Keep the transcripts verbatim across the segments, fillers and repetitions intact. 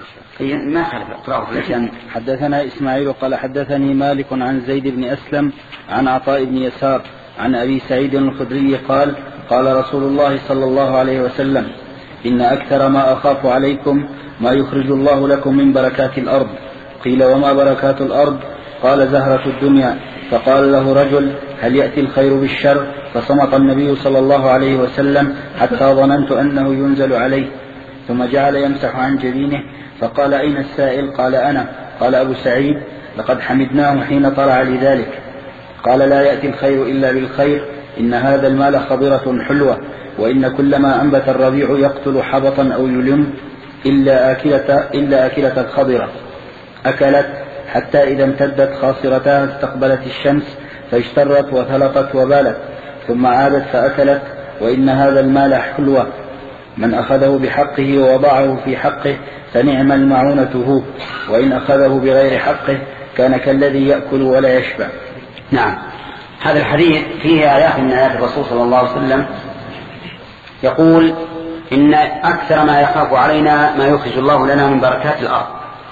ما خلف اقرأه. حدثنا إسماعيل قال حدثني مالك عن زيد بن أسلم عن عطاء بن يسار عن أبي سعيد الخدري قال قال رسول الله صلى الله عليه وسلم إن أكثر ما أخاف عليكم ما يخرج الله لكم من بركات الأرض. قيل وما بركات الأرض؟ قال زهرة الدنيا. فقال له رجل هل يأتي الخير بالشر؟ فصمت النبي صلى الله عليه وسلم حتى ظننت أنه ينزل عليه، ثم جعل يمسح عن جبينه فقال أين السائل؟ قال أنا. قال أبو سعيد لقد حمدناه حين طلع لذلك. قال لا يأتي الخير إلا بالخير، إن هذا المال خضرة حلوة، وإن كلما أنبت الربيع يقتل حبطا أو يلم إلا آكلة, إلا آكلة الخضرة أكلت حتى إذا امتدت خاصرتها استقبلت الشمس فاشترت وثلقت وبالت ثم عادت فأكلت، وإن هذا المال حلوة، من أخذه بحقه ووضعه في حقه فنعم المعونة هو، وإن أخذه بغير حقه كان كالذي يأكل ولا يشبع. نعم، هذا الحديث فيه آيات من آيات الرسول صلى الله عليه وسلم يقول إن أكثر ما يخاف علينا ما يخرج الله لنا من بركات الأرض،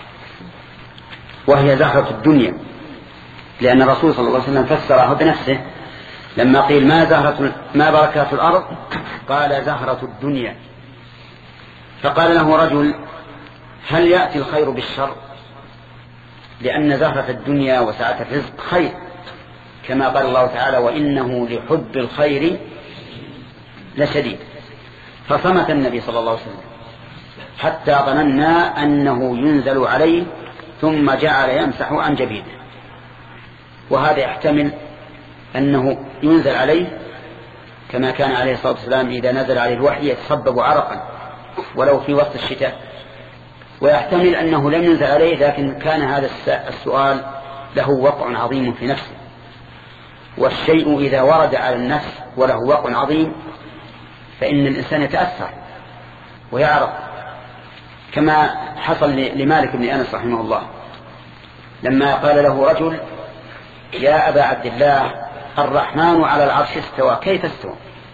وهي زهرة الدنيا، لأن الرسول صلى الله عليه وسلم فسره بنفسه لما قيل ما زهرة ما بركات الأرض؟ قال زهرة الدنيا. فقال له رجل هل يأتي الخير بالشر؟ لأن زهرة الدنيا وسعة الرزق خير، كما قال الله تعالى وإنه لحب الخير لشديد. فصمت النبي صلى الله عليه وسلم حتى ظننا أنه ينزل عليه، ثم جعل يمسح عن جبينه. وهذا يحتمل أنه ينزل عليه كما كان عليه الصلاة والسلام إذا نزل عليه الوحي يتصبب عرقا ولو في وقت الشتاء، ويحتمل أنه لم ينزل عليه لكن كان هذا السؤال له وقع عظيم في نفسه، والشيء إذا ورد على النفس وله وقع عظيم فإن الإنسان يتأثر ويعرف، كما حصل لمالك بن أنس رحمه الله لما قال له رجل يا أبا عبد الله الرحمن على العرش استوى كيف استوى؟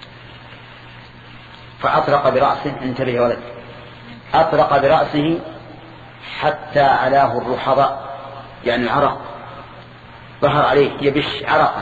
فأطرق برأسه، انتبه يا ولد، أطرق برأسه حتى علاه الرحضاء، يعني العرق ظهر عليه يبش عرقا،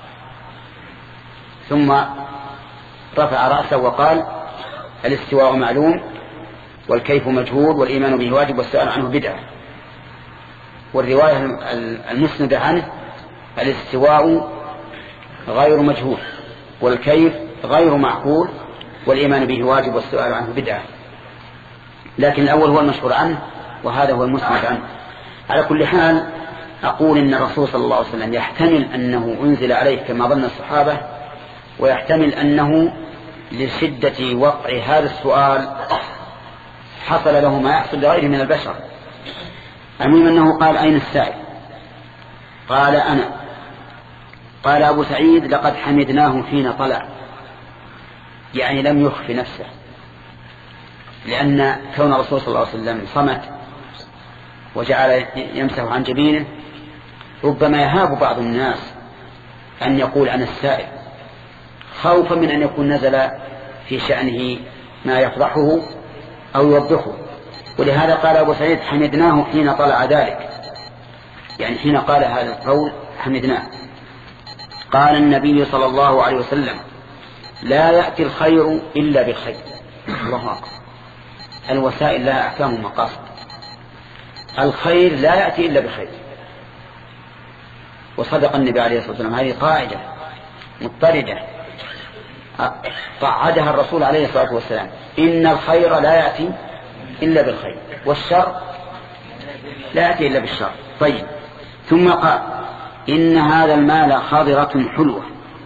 ثم رفع رأسه وقال الاستواء معلوم والكيف مجهول والإيمان به واجب والسؤال عنه بدعة. والرواية المسندة عنه الاستواء غير مجهول والكيف غير معقول والإيمان به واجب والسؤال عنه بدعة، لكن الأول هو المشهور عنه وهذا هو المسند عنه. على كل حال أقول إن الرسول صلى الله عليه وسلم يحتمل أنه أنزل عليه كما ظن الصحابة، ويحتمل أنه لشدة وقع هذا السؤال حصل له ما يحصل لغيره من البشر. المهم أنه قال أين السائل؟ قال أنا. قال أبو سعيد لقد حمدناه حين طلع، يعني لم يخف نفسه، لأن كون الرسول صلى الله عليه وسلم صمت وجعل يمسح عن جبينه ربما يهاب بعض الناس أن يقول أنا السائل، خوفا من أن يكون نزل في شأنه ما يفضحه أو يوضحه. ولهذا قال أبو سعيد حمدناه حين طلع ذلك، يعني حين قال هذا القول حمدناه. قال النبي صلى الله عليه وسلم لا يأتي الخير إلا بالخير. الله أكبر، الوسائل لها أحكام ومقاصد، الخير لا يأتي إلا بخير. وصدق النبي عليه الصلاة والسلام، هذه قاعدة مضطردة قعدها الرسول عليه الصلاة والسلام، إن الخير لا يأتي إلا بالخير والشر لا يأتي إلا بالشر. طيب، ثم قال إن هذا المال خضرة حلوة.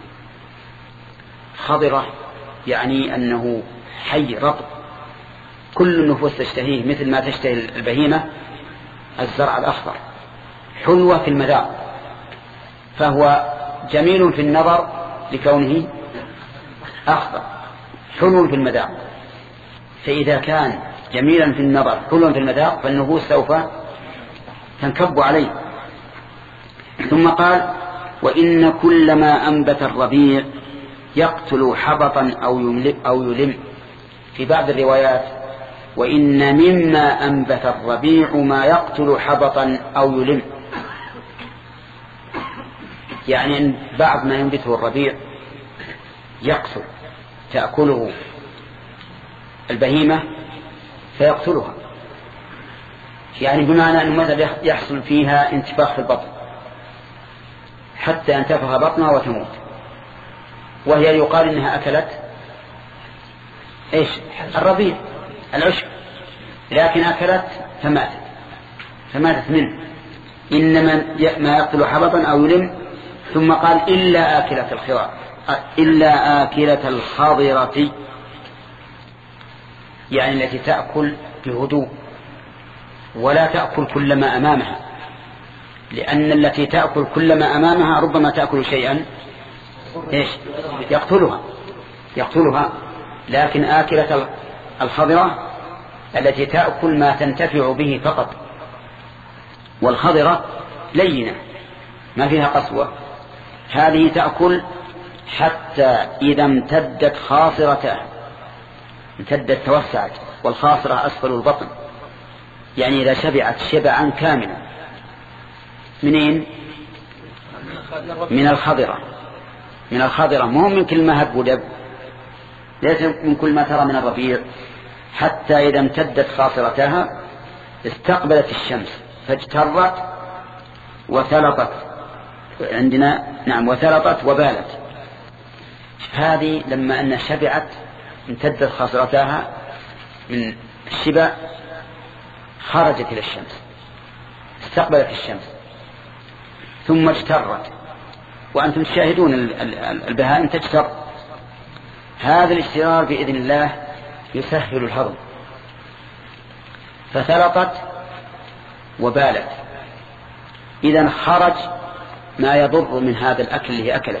خضرة يعني أنه حي رطب، كل النفوس تشتهيه مثل ما تشتهي البهيمة الزرع الأخضر. حلوة في المذاق، فهو جميل في النظر لكونه أخضر، حلو في المذاق. فإذا كان جميلا في النظر حلو في المذاق فالنفوس سوف تنكب عليه. ثم قال وإن كل ما أنبت الربيع يقتل حبطا أو يلم, أو يلم. في بعض الروايات وإن مما أنبت الربيع ما يقتل حبطا أو يلم. يعني أن بعض ما ينبته الربيع يقتل، تأكله البهيمة فيقتلها، يعني بمعنى أنه مثلا يحصل فيها انتفاخ في البطن حتى ينتفخ بطنها وتموت، وهي يقال إنها أكلت إيش؟ الربيع العشب، لكن أكلت فماتت فماتت منه. إنما ما يقتل حبطا أو يلم. ثم قال إلا آكلة الخضر، إلا آكلة الخضرة، يعني التي تأكل بهدوء ولا تأكل كل ما أمامها، لأن التي تأكل كل ما أمامها ربما تأكل شيئا إيش؟ يقتلها يقتلها لكن آكلة الخضرة التي تأكل ما تنتفع به فقط، والخضرة لينة ما فيها قسوة، هذه تأكل حتى إذا امتدت خاصرتها، امتدت توسعت، والخاصرة أسفل البطن، يعني إذا شبعت شبعا كاملا. منين؟ من الخضرة من الخضرة مو من كل ما هب ودب، ليس من كل ما ترى من الربيع. حتى إذا امتدت خاصرتها استقبلت الشمس فاجترت وثلطت، عندنا نعم وثلطت وبالت. هذه لما أن شبعت امتدت خاصرتها من الشبع خرجت إلى الشمس، استقبلت الشمس ثم اجترت، وأنتم تشاهدون البهائم تجتر. هذا الاجترار بإذن الله يسهل الهضم، فثلطت وبالت، إذن خرج ما يضر من هذا الأكل اللي أكلت.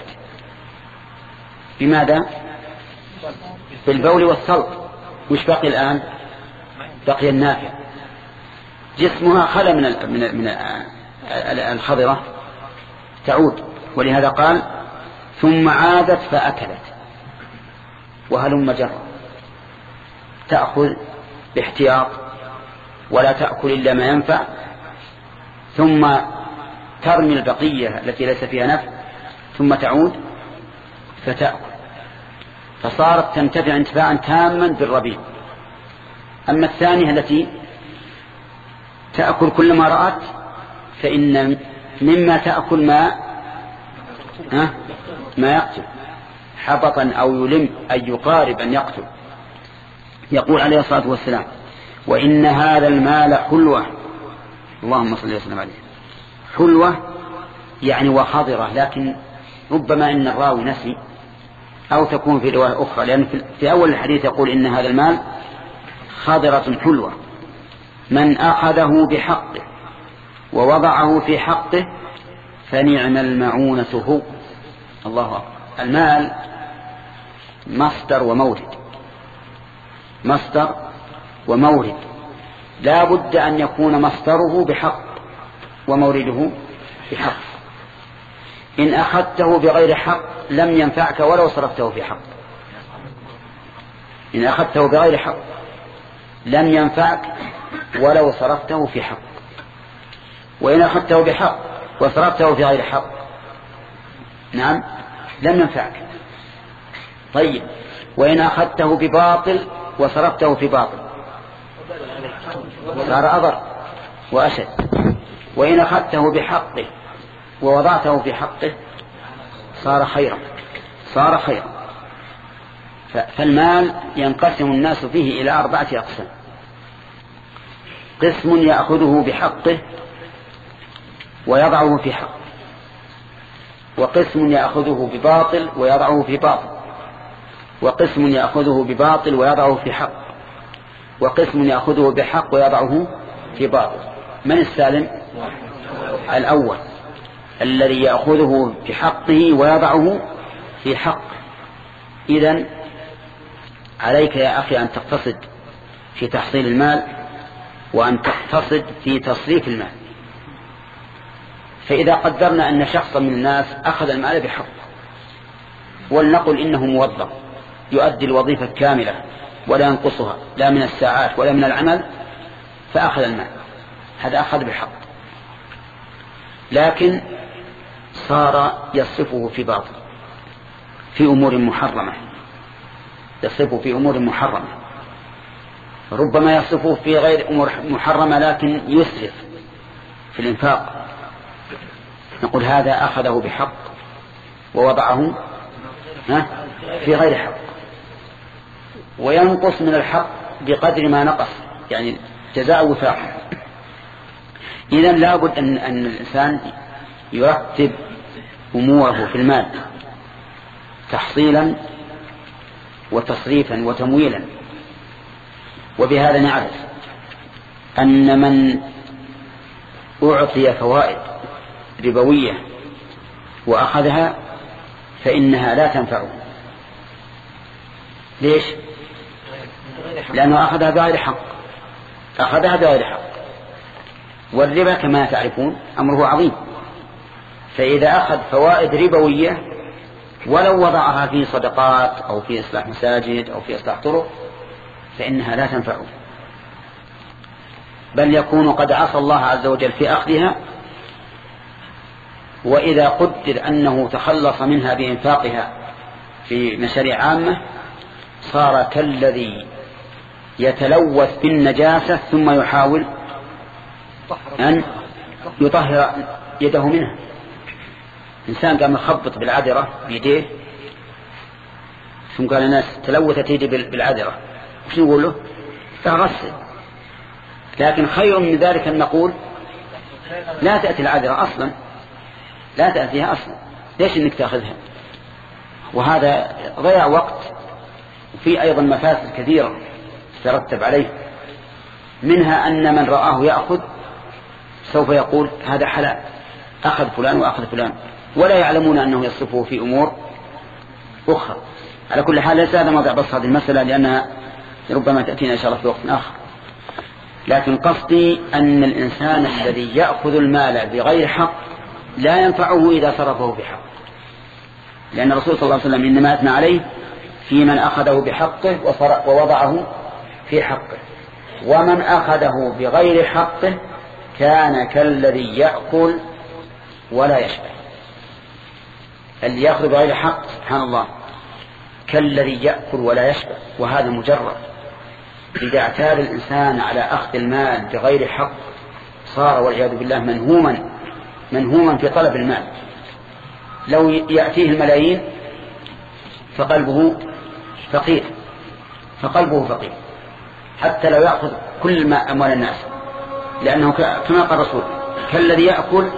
بماذا؟ بالبول والصلب. وش بقي الآن؟ بقي النافع. جسمها خلى من من من الخضرة تعود، ولهذا قال ثم عادت فأكلت. وهلم جرى، تأخذ باحتياط ولا تأكل إلا ما ينفع، ثم ترمي البقية التي ليس فيها نفع، ثم تعود فتأكل، فصارت تنتفع انتفاعا تاما بالربيع. أما الثانية التي تأكل كل ما رأت فإن مما تأكل ما ها ما يقتل حبطا أو يلم، أي يقارب أن يقتل. يقول عليه الصلاة والسلام وإن هذا المال حلوة، اللهم صل وسلم عليه، حلوة يعني وخضرة، لكن ربما إن الراوي نسي أو تكون في رواية أخرى، لأن في أول الحديث يقول إن هذا المال خضرة حلوة، من أخذه بحقه ووضعه في حقه فنعم المعونة هو. الله أكبر. المال مصدر ومورد، مصدر ومورد، لا بد أن يكون مصدره بحق ومورده بحق. إن أخذته بغير حق لم ينفعك ولو صرفته في حق. إن أخذته بغير حق لم ينفعك ولو صرفته في حق، وإن أخذته بحق وصرفته في غير حق نعم لم ينفعك. طيب وإن أخذته بباطل وصرفته في باطل صار أضر وأشد، وإن أخذته بحقه ووضعته في حقه صار خيرا صار خيرا. فالمال ينقسم الناس فيه إلى أربعة أقسام: قسم يأخذه بحقه ويضعه في حق، وقسم يأخذه بباطل ويضعه في باطل، وقسم يأخذه بباطل ويضعه في حق، وقسم يأخذه بحق ويضعه في باطل. من السالم؟ الأول الذي يأخذه بحقه ويضعه في حق. إذن عليك يا أخي أن تقتصد في تحصيل المال وأن تقتصد في تصريف المال. فإذا قدرنا أن شخصا من الناس أخذ المال بحق، ولنقل إنه موظف يؤدي الوظيفة كاملة ولا ينقصها لا من الساعات ولا من العمل فأخذ المال، هذا أخذ بالحق، لكن صار يصرفه في باطل في أمور محرمة، يصرفه في أمور محرمة، ربما يصرفه في غير أمور محرمة لكن يسرف في الإنفاق، نقول هذا أخذه بحق ووضعه في غير حق، وينقص من الحق بقدر ما نقص، يعني جزاء وفاقه. إذن لابد أن, أن الإنسان يرتب أموره في المال تحصيلا وتصريفا وتمويلا. وبهذا نعرف أن من أعطي فوائد ربوية وأخذها فإنها لا تنفعه. ليش؟ لأنه أخذها بغير حق، أخذها بغير حق، والربا كما تعرفون أمره عظيم، فإذا أخذ فوائد ربوية ولو وضعها في صدقات أو في إصلاح مساجد أو في إصلاح طرق فإنها لا تنفعه، بل يكون قد عصى الله عز وجل في أخذها. وإذا قدر أنه تخلص منها بإنفاقها في مشاريع عامة صار كالذي يتلوث بالنجاسة ثم يحاول أن يطهر يده منها. إنسان قام يخبط بالعذرة بيديه ثم قال الناس تلوثت يدي بالعذرة، وش نقول له؟ تغسل. لكن خير من ذلك أن نقول لا تأتي العذرة أصلا، لا تأتيها أصلا، ليش إنك تأخذها؟ وهذا ضيع وقت، وفي أيضا مفاسد كثيرة ترتب عليه، منها أن من رآه يأخذ سوف يقول هذا حلال، أخذ فلان وأخذ فلان، ولا يعلمون أنه يصرفه في أمور أخرى. على كل حال ليس هذا موضع بس هذه المسألة لأنها ربما تأتينا إن شاء الله في وقت آخر، لكن قصدي أن الإنسان الذي يأخذ المال بغير حق لا ينفعه إذا صرفه بحق، لأن الرسول صلى الله عليه وسلم إنما أثنى عليه في من أخذه بحقه ووضعه في حقه، ومن أخذه بغير حقه كان كالذي يأكل ولا يشبع. اللي يأخذ بغير حق سبحان الله كالذي يأكل ولا يشبع، وهذا مجرد. إذا اعتاد الإنسان على أخذ المال بغير حق صار والعياذ بالله منهوما منهوما في طلب المال. لو يأتيه الملايين فقلبه فقير فقلبه فقير حتى لو يأخذ كل ما أموال الناس، لأنه كما قال الرسول كالذي يأكل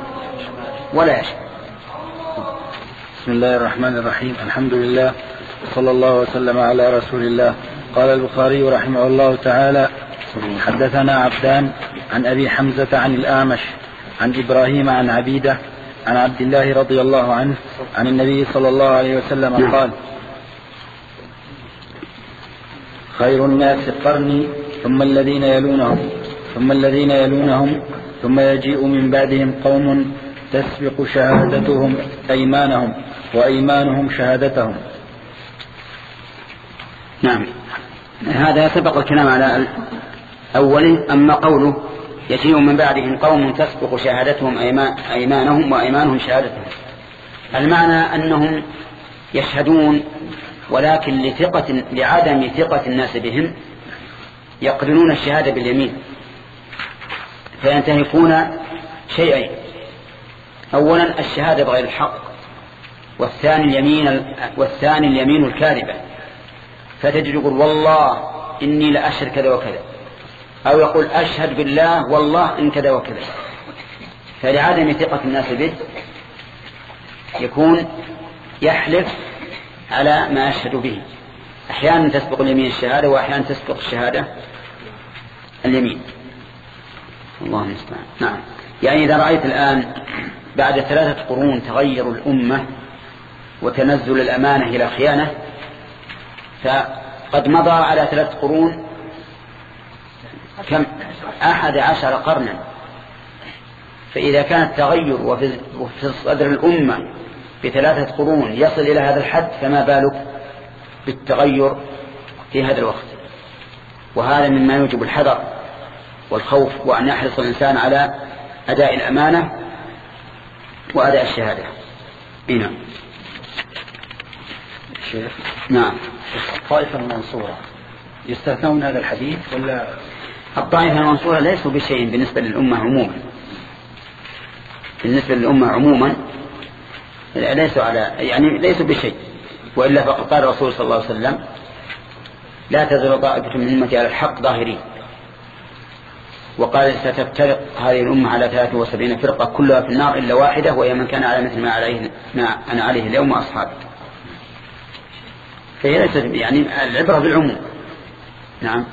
ولا يشبع. بسم الله الرحمن الرحيم، الحمد لله صلى الله وسلم على رسول الله. قال البخاري رحمه الله تعالى: حدثنا عبدان عن أبي حمزة عن الأعمش عن إبراهيم عن عبيدة عن عبد الله رضي الله عنه عن النبي صلى الله عليه وسلم قال: خير الناس قرني ثم الذين يلونهم ثم الذين يلونهم ثم يجيء من بعدهم قوم تسبق شهادتهم أيمانهم وأيمانهم شهادتهم. نعم، هذا سبق الكلام على أوله. أما قوله يجيء من بعدهم قوم تسبق شهادتهم أيمانهم وأيمانهم شهادتهم، المعنى أنهم يشهدون ولكن لثقة لعدم ثقة الناس بهم يقرنون الشهادة باليمين فينتهكون شيئين: أولا الشهادة بغير الحق، والثاني اليمين والثاني اليمين الكاذبة، فتجد يقول والله إني لأشهد كذا وكذا، أو يقول أشهد بالله والله إن كذا وكذا، فلعدم ثقة الناس به يكون يحلف على ما أشهد به. أحيانا تسبق اليمين الشهادة وأحيانا تسبق الشهادة اليمين، الله المستعان. نعم، يعني إذا رأيت الآن بعد ثلاثة قرون تغير الأمة وتنزل الأمانة إلى خيانة، فقد مضى على ثلاث قرون كم أحد عشر قرنا، فإذا كان التغير وفي صدر الأمة بثلاثة قرون يصل إلى هذا الحد، فما بالك بالتغير في هذا الوقت، وهذا مما يوجب الحذر والخوف، وأن يحرص الإنسان على أداء الأمانة وأداء الشهادة. هنا الشيخ نعم. الطائفة المنصورة يستثنون من هذا الحديث ولا؟ الطائفة المنصورة ليسوا بشيء بالنسبة للأمة عموما، بالنسبة للأمة عموما ليسوا على يعني ليسوا بشيء، وإلا فقد قال الرسول صلى الله عليه وسلم لا تزال طائفة من أمتي على الحق ظاهرين، وقال ستفترق هذه الأمة على ثلاثة وسبعين فرقة كلها في النار إلا واحدة وهي من كان على مثل ما عليه ما أنا عليه اليوم وأصحابي. فهي ليست يعني العبرة بالعموم. نعم.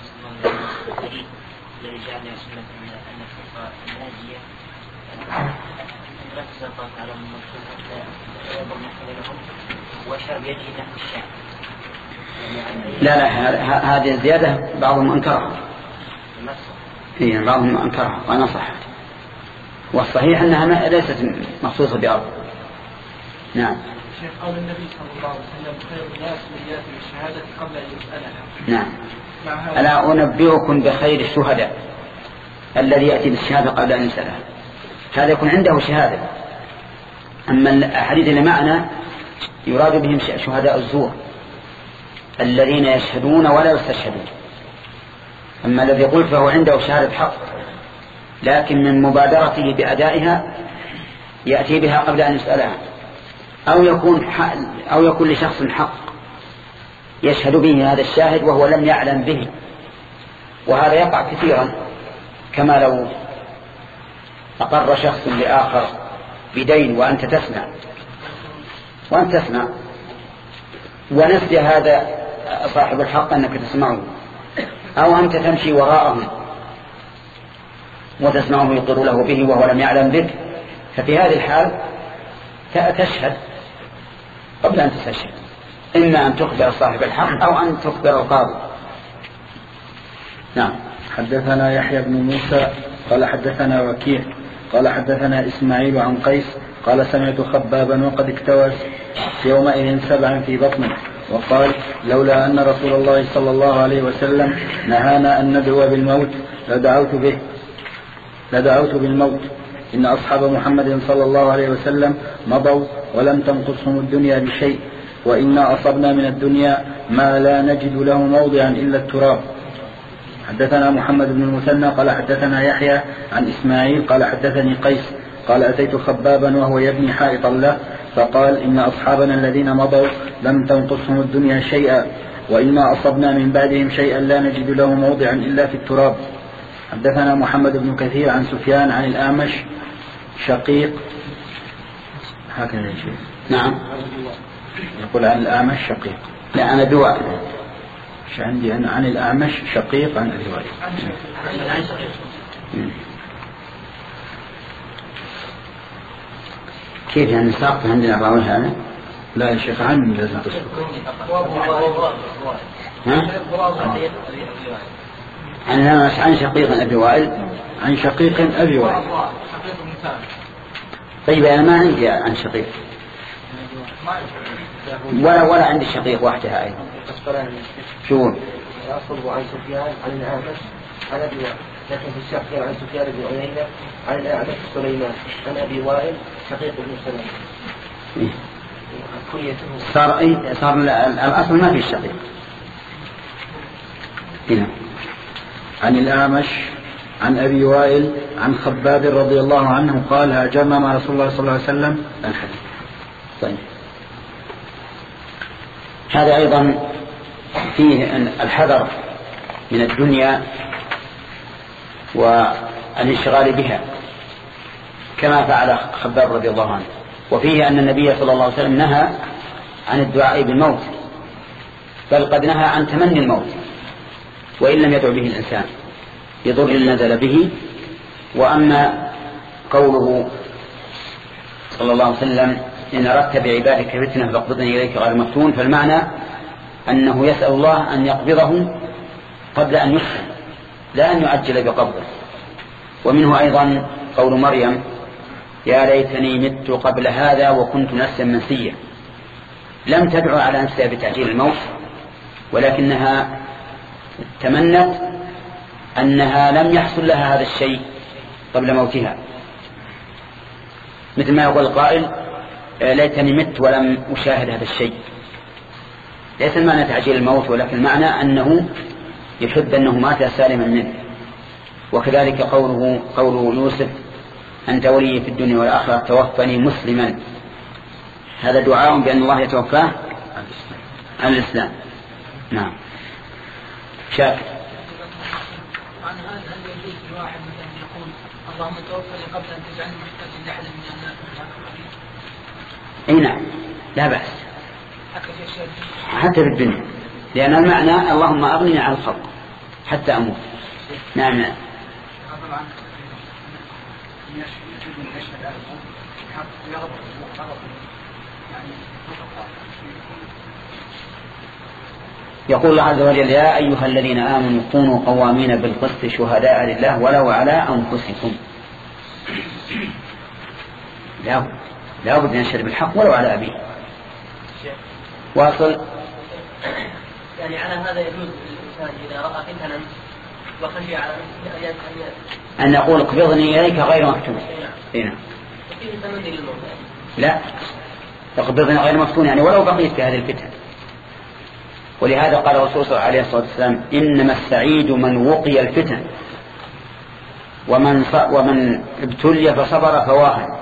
لا لا هذه الزيادة بعضهم أنكرها، إيه بعضهم أنكرها ونصح، والصحيح أنها ليست مخصوصة بأرض. نعم. شيخ قول النبي صلى الله عليه وسلم خير الناس من يأتي بالشهادة قبل أن يسألها. نعم. ألا أنبئكم بخير الشهداء الذي يأتي بالشهادة قبل أن يسألها، هذا يكون عنده شهادة. أما الأحاديث اللي معنا يراد بهم شهداء الزور الذين يشهدون ولا يستشهدون. أما الذي قلت فهو عنده شهادة حق، لكن من مبادرته بأدائها يأتي بها قبل أن يسألها، أو يكون أو يكون لشخص حق يشهد به هذا الشاهد وهو لم يعلم به، وهذا يقع كثيرا، كما لو أقر شخص لآخر بدين وأنت تسمع وأنت تسمع ونسي هذا صاحب الحق أنك تسمعه، أو أنت تمشي وراءه وتسمعه يقر له به وهو لم يعلم بك، ففي هذه الحال تشهد قبل أن تستشهد، إما أن تخبر صاحب الحق أو أن تخبر القاضي. نعم. حدثنا يحيى بن موسى قال حدثنا وكيع قال حدثنا إسماعيل عن قيس قال سمعت خبابا وقد اكتوى يومئذ سبعا في بطنه، وقال لولا أن رسول الله صلى الله عليه وسلم نهانا أن ندعو بالموت لدعوت به لدعوت بالموت. إن أصحاب محمد صلى الله عليه وسلم مضوا ولم تنقصهم الدنيا بشيء، وإنا أصبنا من الدنيا ما لا نجد له موضعا إلا التراب. حدثنا محمد بن المثنى قال حدثنا يحيى عن إسماعيل قال حدثني قيس قال أتيت خبابا وهو يبني حائطا له فقال إن أصحابنا الذين مضوا لم تنقصهم الدنيا شيئا، وإنا أصبنا من بعدهم شيئا لا نجد له موضعا إلا في التراب. حدثنا محمد بن كثير عن سفيان عن الأعمش شقيق هكذا يا شيخ. نعم. يقول عن الأعمش شقيق. لا أنا بواحد مش عندي أنا عن الأعمش شقيق عن أبي وائل. كيف يعني ساقط عندنا الراوي هذا؟ لا يا شيخ عني لازم تصدق. ها؟ عن عن شقيق أبي وائل عن شقيق أبي وائل. طيب أنا ما عندي عن شقيق ولا ولا عندي شقيق وحدها أيضا. شو؟ أصله عن سفيان عن الأعمش عن أبي وائل، لكن في الشقيق عن سفيان بن عيينة عن الأعمش سليمان عن أبي وائل شقيق بن سليمان. إيه؟ صار أي صار الأصل ما في الشقيق. هنا عن الأعمش عن أبي وائل عن خباب رضي الله عنه قال هاجرنا مع رسول الله صلى الله عليه وسلم الحديث. طيب هذا أيضا فيه الحذر من الدنيا والانشغال بها كما فعل خباب رضي الله عنه، وفيه أن النبي صلى الله عليه وسلم نهى عن الدعاء بالموت، بل قد نهى عن تمني الموت وإن لم يدعو به الإنسان يضر نزل به. وأما قوله صلى الله عليه وسلم إن أردت بعبادك فتنة فاقبضني إليك غير مفتون، فالمعنى أنه يسأل الله أن يقبضه قبل أن يفتن لا أن يعجل بقبضه. ومنه أيضا قول مريم يا ليتني مت قبل هذا وكنت نفسا منسيا، لم تدعو على نفسها بتعجيل الموت ولكنها تمنت أنها لم يحصل لها هذا الشيء قبل موتها، مثل ما يقول القائل ليتني مت ولم أشاهد هذا الشيء. ليس المعنى تعجيل الموت، ولكن المعنى أنه يحب أنه مات سالما منه. وكذلك قوله قوله يوسف أنت ولي في الدنيا والآخرة توفني مسلما، هذا دعاء بأن الله يتوفاه عن الإسلام. نعم. شاكر. عن هذا هل يجوز لواحد مثلا يقول اللهم توفني قبل أن تجعلني محتاجا لأحد من الناس؟ أي نعم، لا بأس حتى في الدنيا، لأن المعنى اللهم أغنني عن الخلق حتى أموت. نعم نعم. يقول الله عز وجل يا أيها الذين آمنوا كونوا قوامين بالقسط شهداء لله ولو على أنفسكم. لا لا بد أن يشهد بالحق ولو على أبيه. واصل. يعني على هذا يجوز للإنسان إذا رأى فتنا وخشي على نفسه أن يقول اقبضني إليك غير مفتون. هنا فيه تمني للموت. لا، اقبضني غير مفتون يعني ولو بقيت في هذه الفتن. ولهذا قال الرسول صلى الله عليه وسلم إنما السعيد من وقي الفتن ومن ومن ابتلي فصبر فواهن.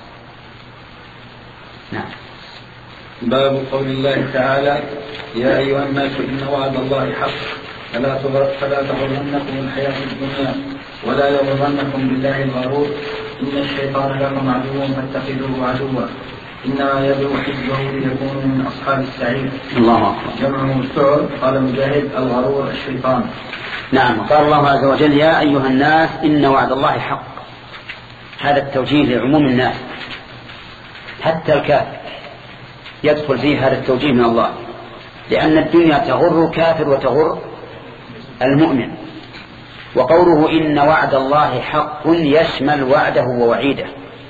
نعم. باب قول الله تعالى يا أيها الناس إن وعد الله حق فلا فلا تغرنكم الحياة الدنيا ولا يغرنكم بالله الغرور إن الشيطان لكم عدو فاتخذوه عدوا إنما يدعو حزبه ليكونوا من أصحاب السعير. الله أكبر. جمعه السعر. قال مجاهد الغرور الشيطان. نعم. قال الله عز وجل يا أيها الناس إن وعد الله حق، هذا التوجيه لعموم الناس حتى الكافر يدخل فيه هذا التوجيه من الله، لأن الدنيا تغر الكافر وتغر المؤمن. وقوله إن وعد الله حق يشمل وعده ووعيده،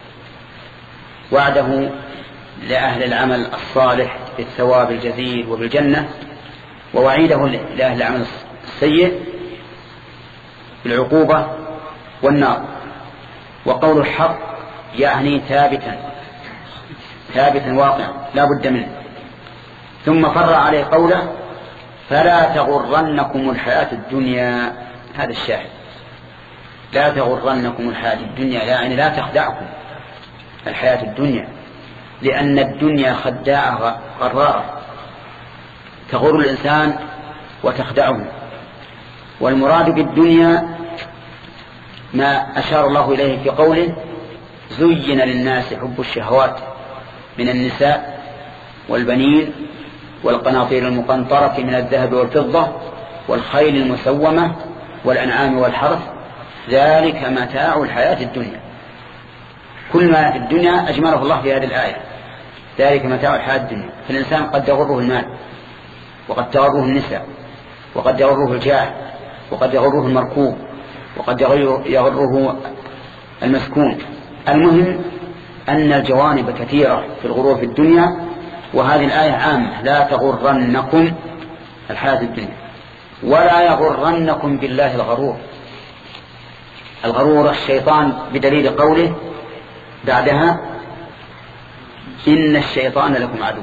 وعده لأهل العمل الصالح بالثواب الجزيل وبالجنة، ووعيده لأهل العمل السيء بالعقوبة والنار. وقول الحق يعني ثابتا ثابتا واقعا لا بد منه. ثم فر عليه قوله فلا تغرنكم الحياة الدنيا، هذا الشاهد، لا تغرنكم الحياة الدنيا يعني لا تخدعكم الحياة الدنيا، لأن الدنيا خداعة غرارة تغر الإنسان وتخدعه. والمراد بالدنيا ما أشار الله إليه في قوله زين للناس حب الشهوات من النساء والبنين والقناطير المقنطرة من الذهب والفضة والخيل المسومة والأنعام والحرث ذلك متاع الحياة الدنيا. كل ما في الدنيا أجمله الله في هذه الآية، ذلك متاع الحياة الدنيا. فالإنسان قد يغره المال، وقد تغره النساء، وقد يغره الجاه، وقد يغره المركوب، وقد يغره المسكون. المهم أن الجوانب كثيرة في الغرور في الدنيا، وهذه الآية عامة لا تغرنكم الحياة الدنيا ولا يغرنكم بالله الغرور. الغرور الشيطان بدليل قوله بعدها إن الشيطان لكم عدو.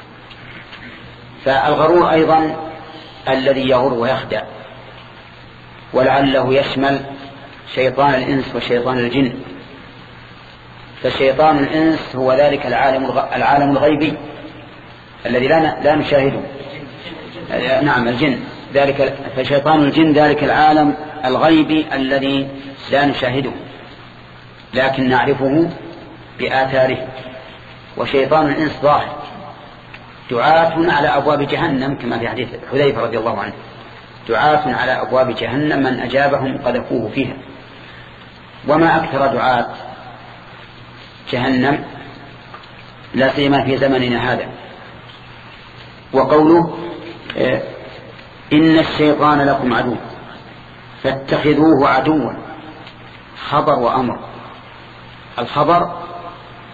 فالغرور أيضا الذي يغر ويخدع، ولعله يشمل شيطان الإنس وشيطان الجن. فشيطان الإنس هو ذلك العالم العالم الغيبي الذي لا لا نشاهده. نعم الجن ذلك. فشيطان الجن ذلك العالم الغيبي الذي لا نشاهده لكن نعرفه بآثاره. وشيطان الإنس ظاهر دعاة على أبواب جهنم كما في حديث حذيفة رضي الله عنه، دعاة على أبواب جهنم من أجابهم قذفوه فيها. وما أكثر دعاة جهنم لا سيما في زمننا هذا. وقوله إن الشيطان لكم عدو فاتخذوه عدوا، خبر وأمر. الخبر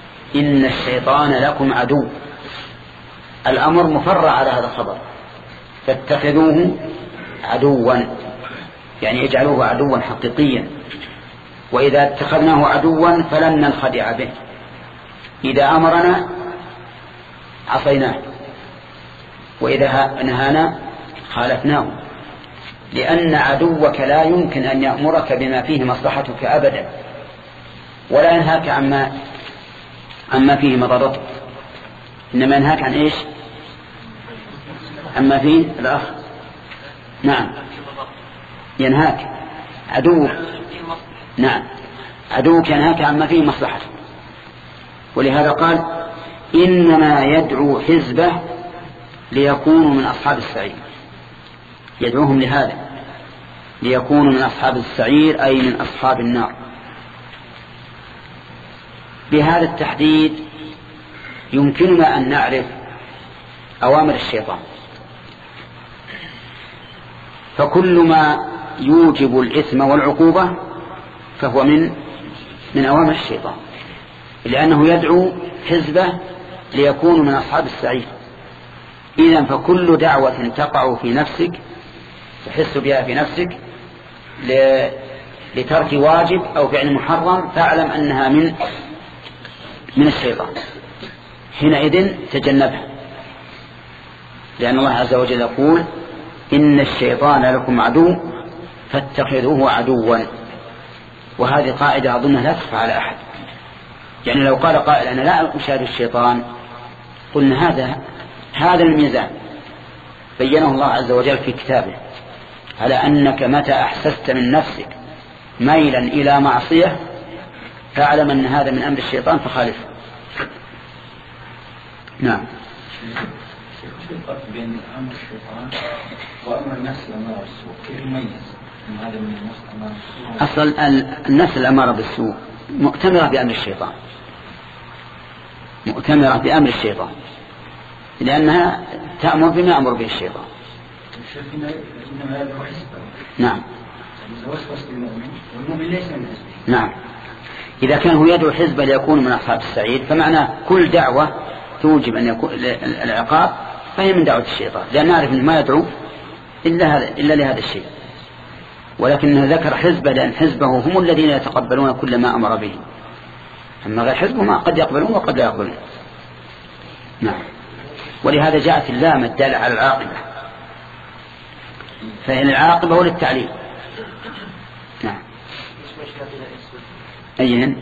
إن الشيطان لكم عدو، الأمر مفرع على هذا الخبر فاتخذوه عدوا، يعني اجعلوه عدوا حقيقيا. وإذا اتخذناه عدوا فلن ننخدع به، إذا أمرنا عصيناه، وإذا نهانا خالفناه، لأن عدوك لا يمكن أن يأمرك بما فيه مصلحتك أبدا، ولا ينهاك عما عما فيه مضرتك، إنما ينهاك عن إيش؟ عما فيه الأخ نعم ينهاك عدوك، نعم عدوك ينهاك عما فيه مصلحتك. ولهذا قال إنما يدعو حزبه ليكونوا من أصحاب السعير، يدعوهم لهذا ليكونوا من أصحاب السعير أي من أصحاب النار. بهذا التحديد يمكننا أن نعرف أوامر الشيطان، فكل ما يوجب الإثم والعقوبة فهو من من أوامر الشيطان، لأنه يدعو حزبه ليكونوا من أصحاب السعير. إذن فكل دعوة تقع في نفسك تحس بها في نفسك لترك واجب أو فعل محرم فاعلم أنها من من الشيطان، حينئذ تجنبها، لأن الله عز وجل يقول إن الشيطان لكم عدو فاتخذوه عدوا. وهذه قاعدة أظنها لا تخفى على أحد، يعني لو قال قائل أنا لا أشاهد الشيطان قلنا هذا هذا الميزان بينه الله عز وجل في كتابه، على أنك متى أحسست من نفسك ميلا إلى معصية فاعلم أن هذا من أمر الشيطان فخالفه. نعم. الفرق بين أمر الشيطان وأمر النفس الأمارة بالسوء، كيف يميز من هذا من النفس الأمارة بالسوء؟ أصل النفس الأمارة بالسوء مؤتمرة بأمر الشيطان، مؤتمرة بأمر الشيطان، لأنها تأمر بما أمر به الشيطان. نعم. نعم. إذا كان هو يدعو حزبه ليكون من أصحاب السعيد فمعنى كل دعوة توجب أن يكون العقاب فهي من دعوة الشيطان، لأن نعرف أنه ما يدعو إلا, هذا إلا لهذا الشيء، ولكنه ذكر حزبه لأن حزبه هم الذين يتقبلون كل ما أمر به، أما غير حزبه ما قد يقبلون وقد لا يقبلون. نعم. ولهذا جاءت اللام الدالة على العاقبة، فإن العاقبة هو للتعليل. نعم. أيهن؟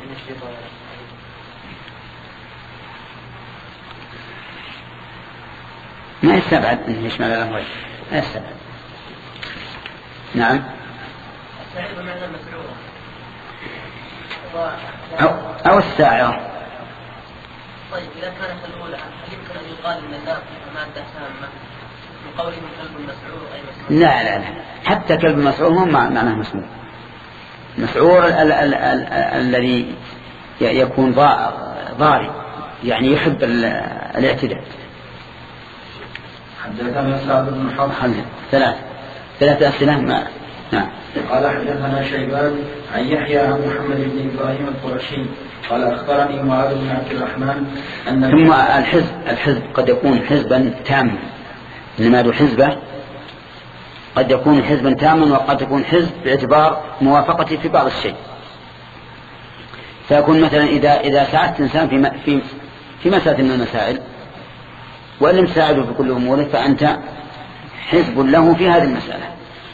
ما يستبعد أن يشمل الأمر، ما يستبعد. نعم. أو, أو الساعرة. طيب إذا كانت الأولى هل يمكن أن يقال أن النار مادة سامة من قولهم كلب مسعور أي مسعور؟ لا لا لا، حتى كلب مسعور هم معناه مسموع. مسعور الذي يكون ضاري يعني يحب الاعتداء. حدثنا سعد بن حفص ثلاث ثلاث أسئلة. ما نعم. قال حدثنا شيبان عن يحيى عن محمد بن إبراهيم القرشي قال أخبرني معاذ بن عبد الرحمن أن ثم الحزب الحزب قد يكون حزبا تاما، إنما ذو حزبه قد يكون حزبا تاما وقد يكون حزب باعتبار موافقته في بعض الشيء، فيكون مثلا إذا إذا ساعدت إنسان في في في مسألة من المسائل وإن لم تساعده في كل أموره فأنت حزب له في هذه المسألة.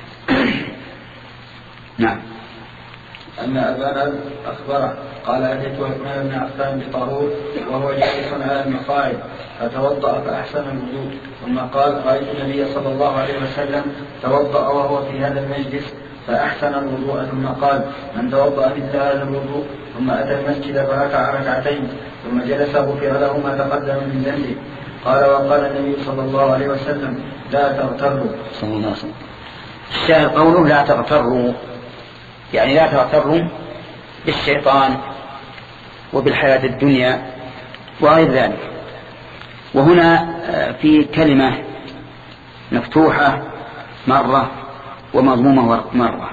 نعم. أن أبانا أخبره قال أتيت عثمان بن عفان بطهور وهو جالس على المقاعد فتوضأ فأحسن الوضوء، ثم قال رأيت النبي صلى الله عليه وسلم توضأ وهو في هذا المجلس فأحسن الوضوء، ثم قال من توضأ مثل هذا الوضوء ثم أتى المسجد فركع ركعتين ثم جلس غفر له ما تقدم من ذنبه. قال وقال النبي صلى الله عليه وسلم لا تغتروا. صلى الله عليه وسلم. الشاهد قوله لا تغتروا، يعني لا تغتروا بالشيطان وبالحياة الدنيا وغير ذلك. وهنا في كلمة مفتوحة مرة ومضمومة مرة،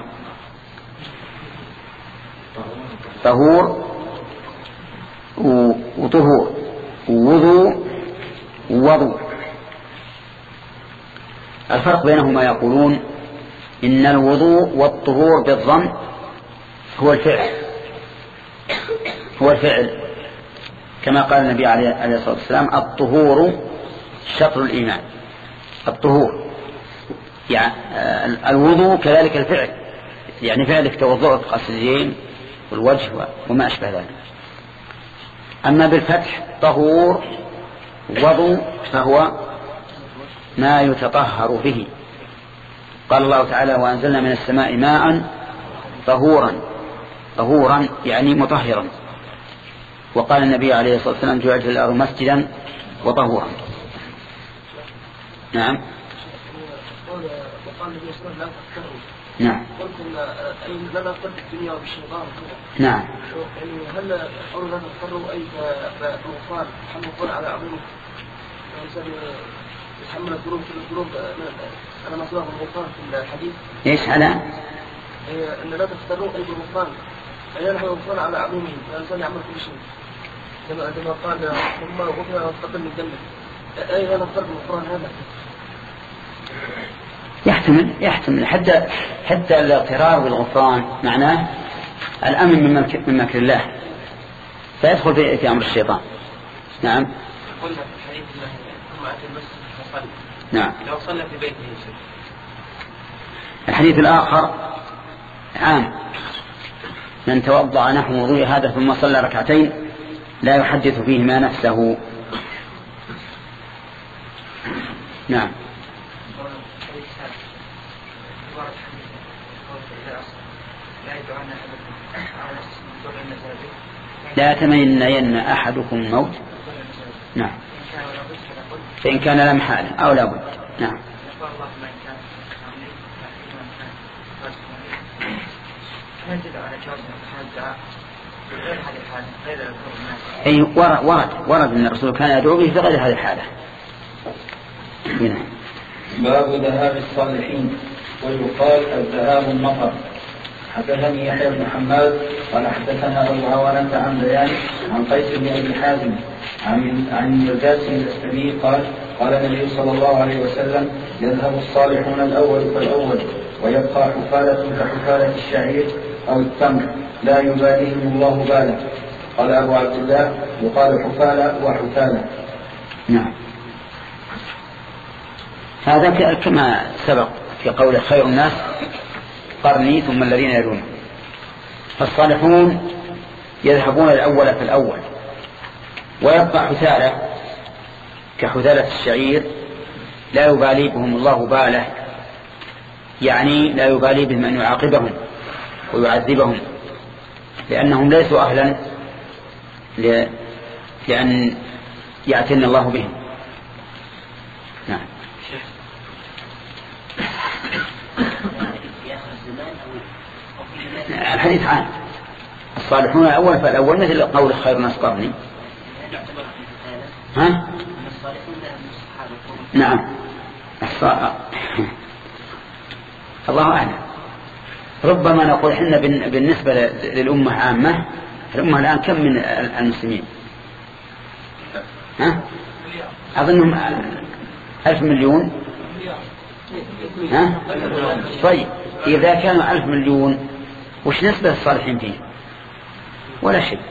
طهور وطهور ووضوء ووضوء. الفرق بينهما يقولون إن الوضوء والطهور بالضم هو الفعل هو الفعل كما قال النبي عليه الصلاة والسلام الطهور شطر الإيمان. الطهور يعني الوضوء كذلك الفعل، يعني فعلك توضؤك غسل اليدين والوجه وما أشبه ذلك. أما بالفتح طهور وضوء فهو ما يتطهر به. قال الله تعالى وأنزلنا من السماء ماء طهورا طهورا يعني مطهرا. وقال النبي عليه الصلاة والسلام جعلت الأرض مسجدا وطهورا. نعم. نعم. لا نغتر بالدنيا وبالشيطان. نعم. يعني هل قول لا نغتر أي بغفران حمل على عظيم الإنسان يتحمل الذنوب كل الذنوب أنا ما سمعه الغفران في الحديث. إيش على؟ أن لا تغتروا أي بغفران أي نحن الغفران على عظيمه الإنسان يعمل كل شيء. كما عندما قال ثم غفر وتقدم من الجنة أي لا نغتر بالغفران هذا. يحتمل يحتمل حتى حتى الاغترار بالغفران معناه الأمن من مكر الله فيدخل في, في أمر الشيطان. نعم. قلنا في الحديث ثم أتى المسجد فصلى. نعم. لو صلى في بيته يسجد. الحديث الآخر عام من توضأ نحو وضوء هذا ثم صلى ركعتين لا يحدث فيهما نفسه. نعم. لا يتمنين أحدكم الموت. نعم. فإن كان لا محالة أو لا بد. نعم. أي ورد ورد ورد أن الرسول كان يدعو به في غير هذه الحالة. باب ذهاب الصالحين ويقال الذهاب المطر. حدثني يحيى بن حماد قال حدثنا أبو عوانة عن بيان عن قيس بن أبي حازم عن عن مرداس الأسلمي قال قال النبي صلى الله عليه وسلم يذهب الصالحون الأول فالأول ويبقى حفالة كحفالة الشعير أو التمر لا يباليهم الله بالا. قال أبو عبد الله يقال حفالة وحفالة. نعم. هذا كما سبق في قول خير الناس قرني ثم الذين يلون. فالصالحون يذهبون الأول في الأول ويبقى حثالة كحثالة الشعير لا يبالي بهم الله باله، يعني لا يبالي بهم أن يعاقبهم ويعذبهم لأنهم ليسوا أهلا لأن يعتني الله بهم. نعم. الحديث عام الصالحون الأول فالأول مثل قول خير الناس قرني. ها؟ نعم. الله أعلم. ربما نقول إحنا بالنسبة للأمة عامة. الأمة الآن كم من المسلمين؟ ها؟ أظنهم ألف مليون. ها؟ طيب إذا كانوا ألف مليون وش نسبة الصالحين فيه؟ ولا شيء.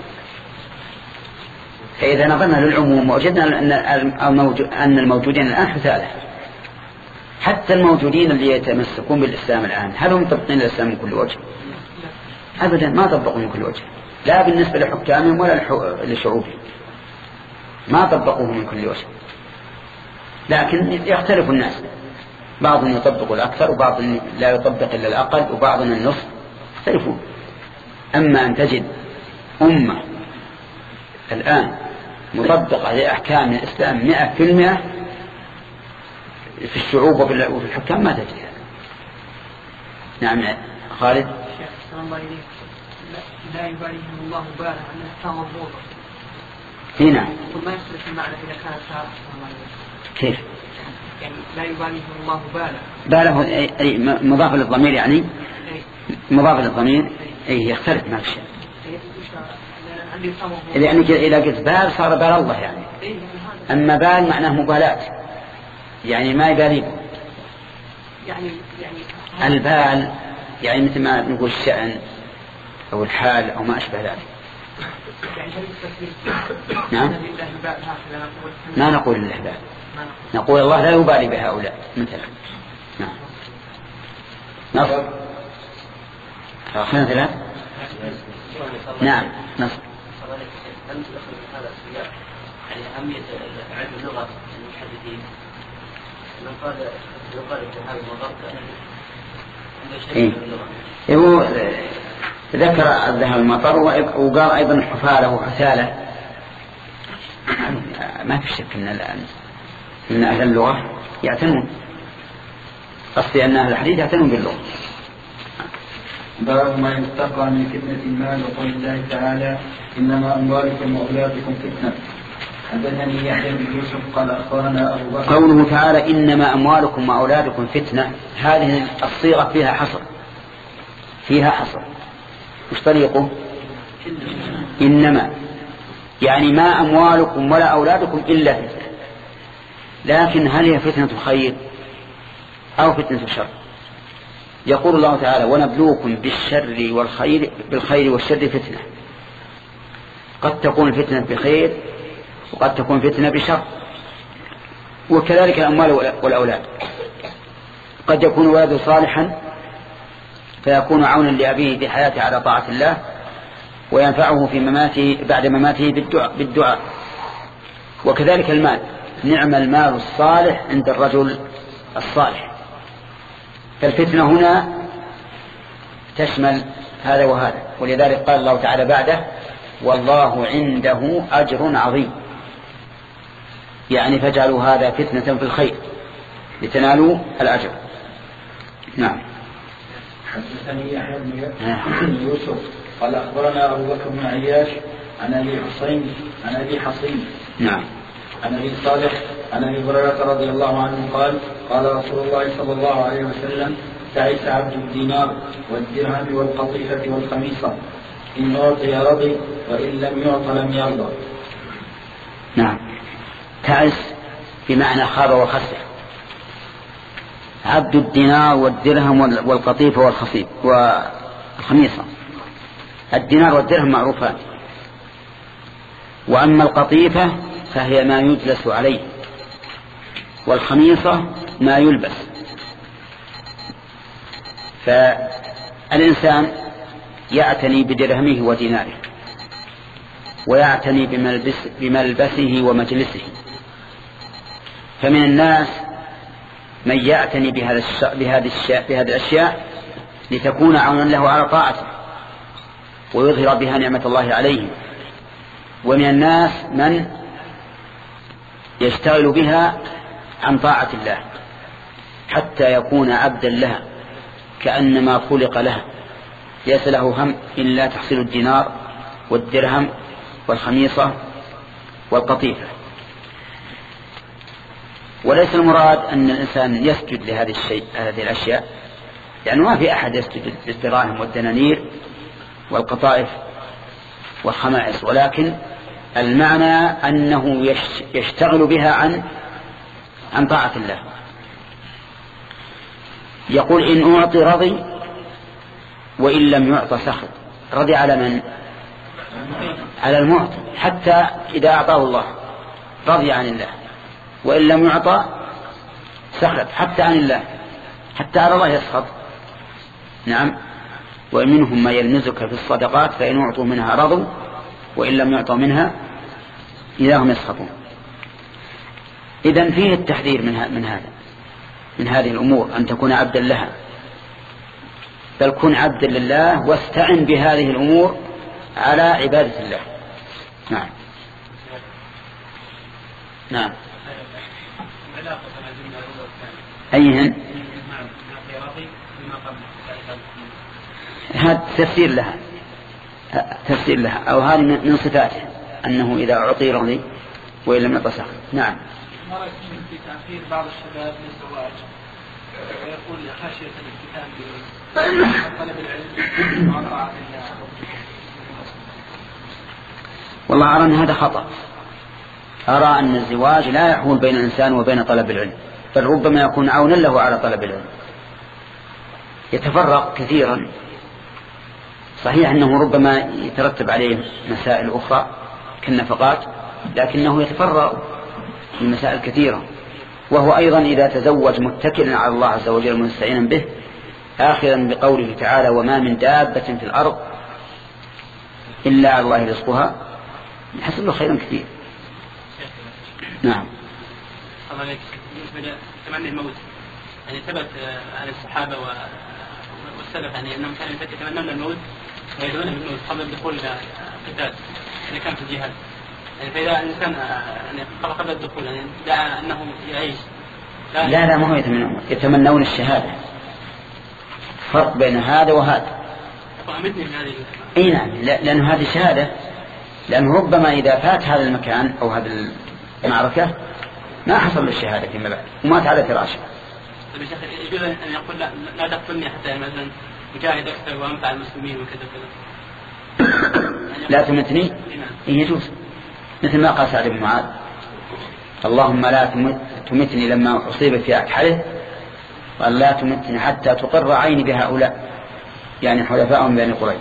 فإذا نظرنا للعموم وجدنا أن الموجودين الآن حثالة. حتى الموجودين اللي يتمسكون بالإسلام الآن هل هم طبقين الإسلام من كل وجه؟ أبدا ما طبقوا من كل وجه، لا بالنسبة لحكامهم ولا لشعوبهم ما طبقوه من كل وجه. لكن يختلف الناس، بعضهم يطبق الأكثر وبعض لا يطبق إلا الأقل وبعضهم النصف، يختلفون. أما أن تجد أمة الآن مطبقة لأحكام الإسلام مئة في المئة في الشعوب وفي الحكام ما تجد. نعم خالد. لا يباليهم الله بالا أن الأحكام مضبوطة. هنا ما يختلف المعنى إذا كانت شعارة. كيف؟ يعني لا يباليهم الله بالا. باله أي مضاف للضمير، يعني مضاف للضمير أي يختلف ما الشيء. يعني إذا قلت بال صار بال الله يعني. أما بال معناه مبالاة، يعني ما يباليه. يعني يعني البال يعني مثل ما نقول الشأن أو الحال أو ما أشبه ذلك. يعني نعم ما نقول الله بال، نقول الله لا يبالي بهؤلاء مثلا. نعم نصر آخرين ثلاث. نعم نصر. يعني أهمية علم اللغة المحدثين من قال يقال هذا الموضوع إيه هو ذكر الذهب المطر وقال أيضا الحفالة وحثالة. ما في شك أن الآن من أهل اللغة يعتنون، قصدي أن أهل الحديث يعتنون باللغة. باب ما يتقى من فتنة المال وقول الله تعالى إنما أموالكم وأولادكم فتنة. حدثني يحيى بن يوسف قال أخبرنا أبو بكر. قوله تعالى إنما أموالكم وأولادكم فتنة، هذه الصيغة فيها حصر، فيها حصر. مش طريقه إنما يعني ما أموالكم ولا أولادكم إلا فتنة، لكن هل هي فتنة خير أو فتنة شر؟ يقول الله تعالى ونبلوكم بالشر والخير بالخير والشر فتنة. قد تكون الفتنة بخير وقد تكون فتنة بشر، وكذلك الأموال والأولاد. قد يكون ولده صالحا فيكون عونا لأبيه في حياته على طاعة الله وينفعه في مماته بعد مماته بالدعاء, بالدعاء. وكذلك المال، نعم المال الصالح عند الرجل الصالح. فالفتنة هنا تشمل هذا وهذا، ولذلك قال الله تعالى بعده والله عنده أجر عظيم، يعني فاجعلوا هذا فتنة في الخير لتنالوا الأجر. نعم. حدثني يحيى بن يوسف قال أخبرنا أبو بكر بن عياش عن أبي حسين عن أبي حصين نعم عن أبي صالح عن أبي هريرة رضي الله عنه قال قال رسول الله صلى الله عليه وسلم تعس عبد الدينار والدرهم والقطيفة والخميصة إن أعطي رضي وإن لم يعط لم يرضى. نعم. تعس بمعنى خاب وخسر. عبد الدينار والدرهم والقطيفة والخصيب والخميصة. الدينار والدرهم معروفان، وأما القطيفة فهي ما يجلس عليه، والخميصة ما يلبس. فالإنسان يعتني بدرهمه وديناره ويعتني بملبس بملبسه ومجلسه. فمن الناس من يعتني بهذا بهذه بهذه الأشياء لتكون عونا له على طاعته ويظهر بها نعمة الله عليه، ومن الناس من يشتغل بها عن طاعة الله حتى يكون عبدا لها كأنما خلق لها، ليس له هم إلا تحصيل الدينار والدرهم والخميصة والقطيفة. وليس المراد أن الإنسان يسجد لهذه الشيء هذه الأشياء، لأنه ما في أحد يسجد للدراهم والدنانير والقطائف والخمائص، ولكن المعنى أنه يشتغل بها عن عن طاعة الله. يقول إن أعطي رضي وإن لم يعط سخط. رضي على من؟ على المعطي، حتى إذا أعطاه الله رضي عن الله، وإن لم يعطى سخط حتى عن الله، حتى على الله يسخط. نعم. ومنهم ما يلمزك في الصدقات فإن أعطوا منها رضوا وإن لم يعطوا منها إذا هم يسخطون. إذن فيه التحذير من من هذا من هذه الأمور، أن تكون عبدا لها، بل كن عبدا لله واستعن بهذه الأمور على عبادة الله. نعم. نعم. أيهن؟ هذا تفسير لها تفسير لها أو هذه من صفاته أنه إذا أعطي رضي وإن لم يعط سخط. نعم. ما رأيكم في تأخير بعض الشباب للزواج ويقول خشية الاتهام بطلب العلم وطاعة الله؟ والله أرى أن هذا خطأ. أرى أن الزواج لا يحول بين الإنسان وبين طلب العلم، بل ربما يكون عونا له على طلب العلم. يتفرق كثيرا. صحيح أنه ربما يترتب عليه مسائل أخرى كالنفقات، لكنه يتفرق من مسائل كثيرة. وهو أيضا إذا تزوج متكلا على الله عز وجل مستعينا به آخذا بقوله تعالى وما من دابة في الأرض إلا على الله رزقها يحصل له خيرا كثير. نعم. الله عليك. بالنسبة لتمني الموت يعني ثبت عن الصحابة والسلف يعني أنهم كانوا يتمنون الموت ويدعون بالموت قبل الدخول إلى القتال إذا كان في الجهاد. يعني فإذا الإنسان يعني قبل الدخول يعني دعا أنه يعيش لا لا, لا ما هو يتمنون يتمنون الشهادة. فرق بين هذا وهذا. اي نعم لأن هذه شهادة، لأنه ربما إذا فات هذا المكان أو هذه المعركة ما حصل للشهادة فيما بعد ومات على فراشه. طيب يا شيخ يجوز أن يقول لا, لا تقتلني حتى مثلا مجاهد أكثر وأنفع المسلمين وكذا وكذا لا تمتني يجوز مثل ما قال سعد بن معاذ اللهم لا تمتني لما أصيب في أكحله قال لا تمتني حتى تقر عيني بهؤلاء يعني حلفاءهم بين قريظة.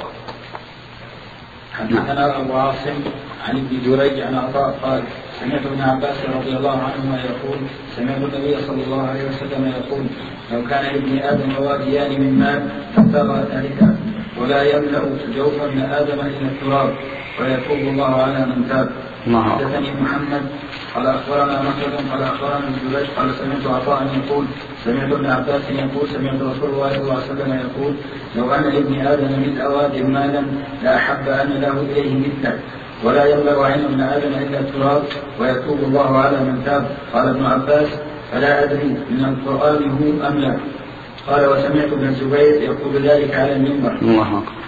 حدثنا أبو عاصم عن ابن جريج عن عطاء قال سمعت ابن عباس رضي الله عنهما يقول سمعت النبي صلى الله عليه وسلم يقول لو كان لابن آدم واديان من مال فابتغى ثالثا ولا يملأ جوف ابن آدم إلا التراب ويتوب الله على من تاب. حدثني محمد قال أخبرنا مسعود قال أخبرنا ابن جريج قال سمعت عطاء يقول سمعت ابن عباس يقول سمعت رسول الله صلى الله عليه وسلم يقول لو أن لابن آدم مثل أواد مالا لأحب أن له إليه مثله ولا يملأ عين ابن آدم إلا التراب ويتوب الله على من تاب. قال ابن عباس فلا أدري من القرآن هو أم لا. قال وسمعت ابن الزبير يقول ذلك على المنبر. الله أكبر.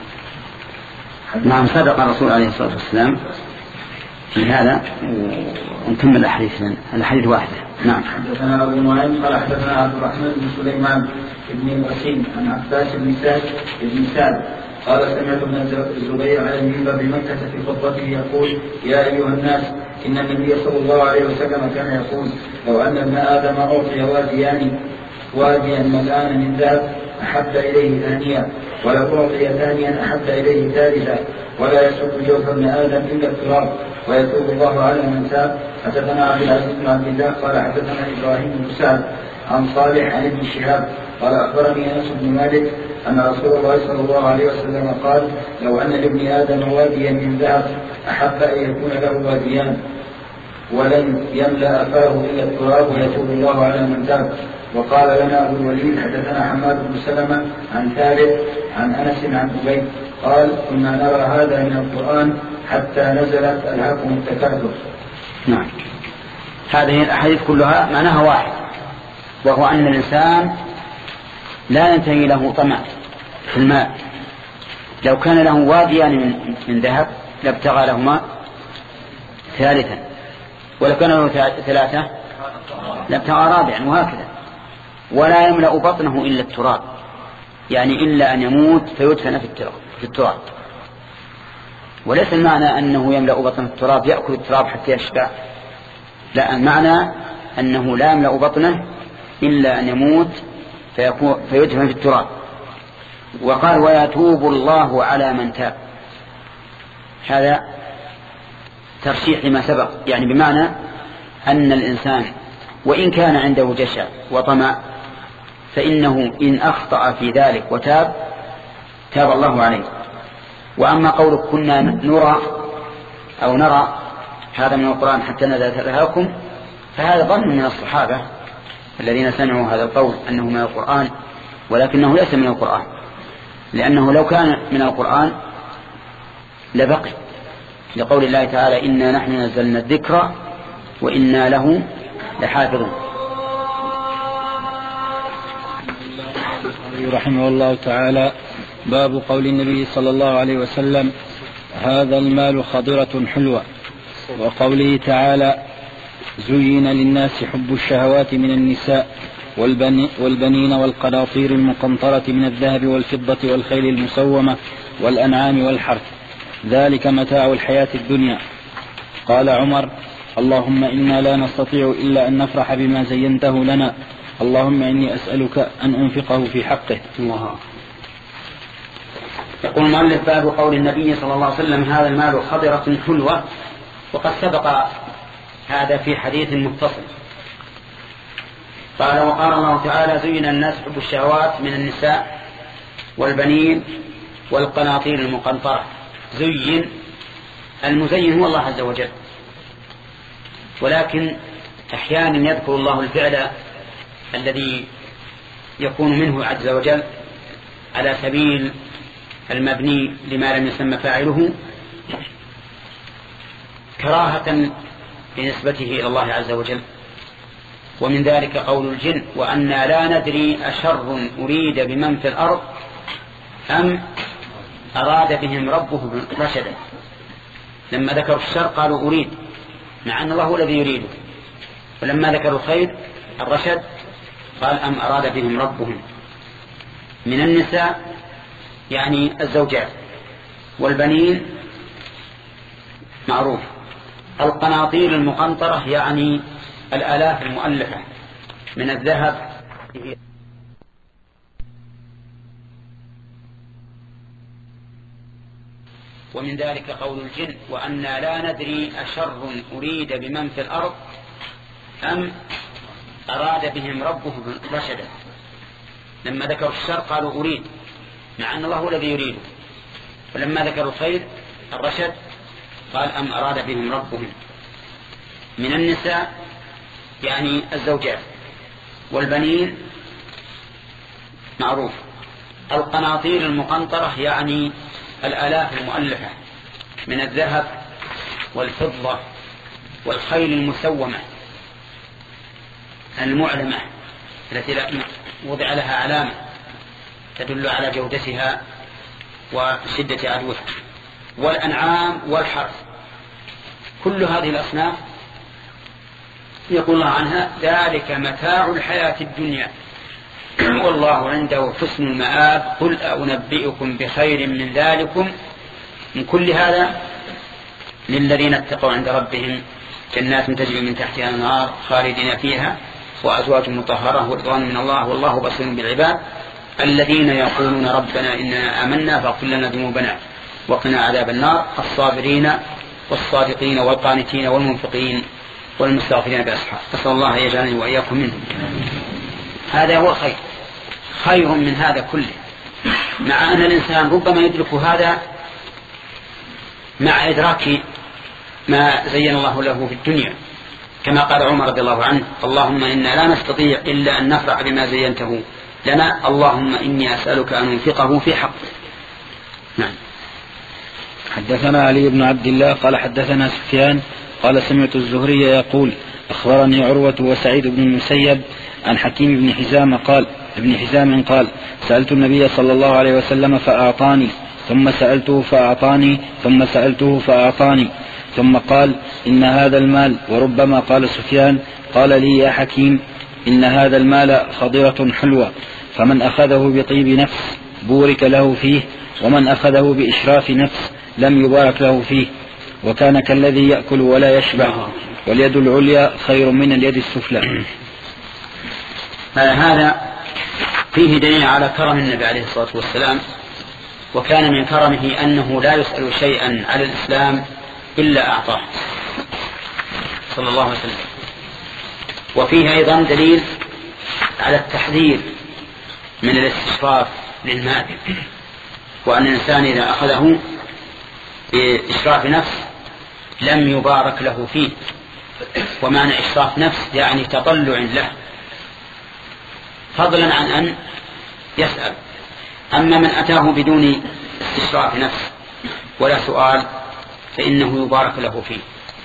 نعم صدق الرسول عليه الصلاة والسلام في هذا. ونكمل الحديث الحديث واحدة. نعم. حدثنا أبو نعيم قال حدثنا عبد الرحمن بن سليمان بن الوسيم عن عباس بن سعد بن سعد قال سمعت ابن الزبير على المنبر بمكة في خطبته يقول يا أيها الناس إن النبي صلى الله عليه وسلم كان يقول لو أن ابن آدم أعطي واديان واديا ملآنا من ذهب أحب إليه ثانيا ولو أعطي ثانيا أحب إليه ثالثا ولا يسوق جوف ابن آدم إلا التراب ويتوب الله على من تاب. حدثنا عبد العزيز بن عبد الله قال حدثنا إبراهيم بن سعد عن صالح عن ابن شهاب قال أخبرني أنس بن مالك أن رسول الله صلى الله عليه وسلم قال لو أن لابن آدم واديا من ذهب أحب أن يكون له واديان ولن يملأ أفاه إلا التراب ويتوب الله على من تاب. وقال لنا أبو الوليد حدثنا حماد بن سلمة عن ثابت عن أنس عن أبي قال كنا نرى هذا من القرآن حتى نزلت ألهاكم التكاثر. نعم. هذه الأحاديث كلها معناها واحد وهو أن الإنسان لا ينتهي له طمع في المال. لو كان له واديان من, من ذهب لابتغى لهما ثالثا ولو كان له ثلاثة لابتغى رابعا وهكذا. ولا يملأ بطنه إلا التراب يعني إلا أن يموت فيدفن في التراب. وليس المعنى أنه يملأ بطنه التراب يأكل التراب حتى يشبع، لا المعنى أنه لا يملأ بطنه إلا أن يموت فيدفن في التراب. وقال ويتوب الله على من تاب. هذا ترشيح لما سبق يعني بمعنى أن الإنسان وإن كان عنده جشع وطمع فإنه إن أخطأ في ذلك وتاب تاب الله عليه. وأما قولك كنا نرى أو نرى هذا من القرآن حتى نزلت ألهاكم فهذا ظن من الصحابة الذين سمعوا هذا القول أنه من القرآن ولكنه ليس من القرآن لأنه لو كان من القرآن لبقي لقول الله تعالى إنا نحن نزلنا الذكر وإنا له لحافظون. رحمه الله تعالى. باب قول النبي صلى الله عليه وسلم هذا المال خضرة حلوة وقوله تعالى زين للناس حب الشهوات من النساء والبنين والقناطير المقنطرة من الذهب والفضة والخيل المسومة والأنعام والحرث ذلك متاع الحياة الدنيا. قال عمر اللهم إنا لا نستطيع إلا أن نفرح بما زينته لنا اللهم إني أسألك أن أنفقه في حقه. الله يقول المؤلف باب قول النبي صلى الله عليه وسلم هذا المال خضرة حلوة، وقد سبق هذا في حديث متصل. قال وقال الله تعالى زين الناس حب الشهوات من النساء والبنين والقناطير المقنطرة. زين، المزين هو الله عز وجل، ولكن أحيانا يذكر الله الفعل الذي يكون منه عز وجل على سبيل المبني لما لم يسمى فاعله كراهة بنسبته إلى الله عز وجل. ومن ذلك قول الجن وأنا لا ندري أشر أريد بمن في الأرض أم أراد بهم ربهم رشدا. لما ذكروا الشر قالوا أريد، مع أن الله هو الذي يريده. ولما ذكروا الخير الرشد قال أم أراد بهم ربهم. من النساء يعني الزوجات، والبنين معروف. القناطير المقنطرة يعني الآلاف المؤلفة من الذهب. ومن ذلك قول الجن وأنا لا ندري أشر أريد بمن في الأرض أم أراد بهم ربهم رشدا. لما ذكروا الشر قالوا أريد، مع أن الله هو الذي يريده. ولما ذكروا الخير الرشد قال أم أراد بهم ربهم. من النساء يعني الزوجات، والبنين معروف. القناطير المقنطرة يعني الآلاف المؤلفة من الذهب والفضة والخيل المسومة المعلمة التي وضع لها علامة تدل على جودتها وشدة عدوها، والأنعام والحرث. كل هذه الأصناف يقول الله عنها ذلك متاع الحياة الدنيا والله عنده حسن المآب قل أنبئكم بخير من ذلكم من كل هذا للذين اتقوا عند ربهم جنات تجري من تحتها الأنهار خالدين فيها وأزواج مطهرة ورضوان من الله والله بصير بالعباد الذين يقولون ربنا إننا آمنا فاغفر لنا ذنوبنا وقنا عذاب النار الصابرين والصادقين والقانتين والمنفقين والمستغفرين بالأسحار. أسأل الله يجعلني وإياكم منهم. هذا هو الخير، خير من هذا كله، مع أن الإنسان ربما يدرك هذا مع إدراك ما زين الله له في الدنيا، كما قال عمر رضي الله عنه اللهم إنا لا نستطيع إلا أن نفرح بما زينته لنا اللهم إني أسألك أن أنفقه في حق. نعم. حدثنا علي بن عبد الله قال حدثنا سفيان قال سمعت الزهري يقول أخبرني عروة وسعيد بن المسيب عن حكيم بن حزام قال ابن حزام قال سألت النبي صلى الله عليه وسلم فأعطاني ثم سألته فأعطاني ثم سألته فأعطاني ثم قال إن هذا المال وربما قال سفيان قال لي يا حكيم إن هذا المال خضرة حلوة فمن أخذه بطيب نفس بورك له فيه ومن أخذه بإشراف نفس لم يبارك له فيه وكان كالذي يأكل ولا يشبع واليد العليا خير من اليد السفلى. هذا فيه دليل على كرم النبي عليه الصلاة والسلام، وكان من كرمه أنه لا يسأل شيئا على الإسلام إلا أعطاه صلى الله عليه وسلم. وفيه أيضا دليل على التحذير من الاستشراف للمال، وأن الإنسان إذا أخذه بإشراف نفس لم يبارك له فيه. ومعنى إشراف نفس يعني تطلع له فضلا عن أن يسأل. أما من أتاه بدون استشراف نفس ولا سؤال فإنه يبارك له فيه.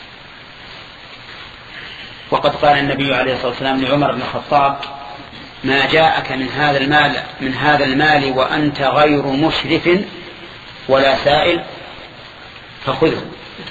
وقد قال النبي عليه الصلاة والسلام لعمر بن الخطاب ما جاءك من هذا المال من هذا المال وأنت غير مشرف ولا سائل فخذه.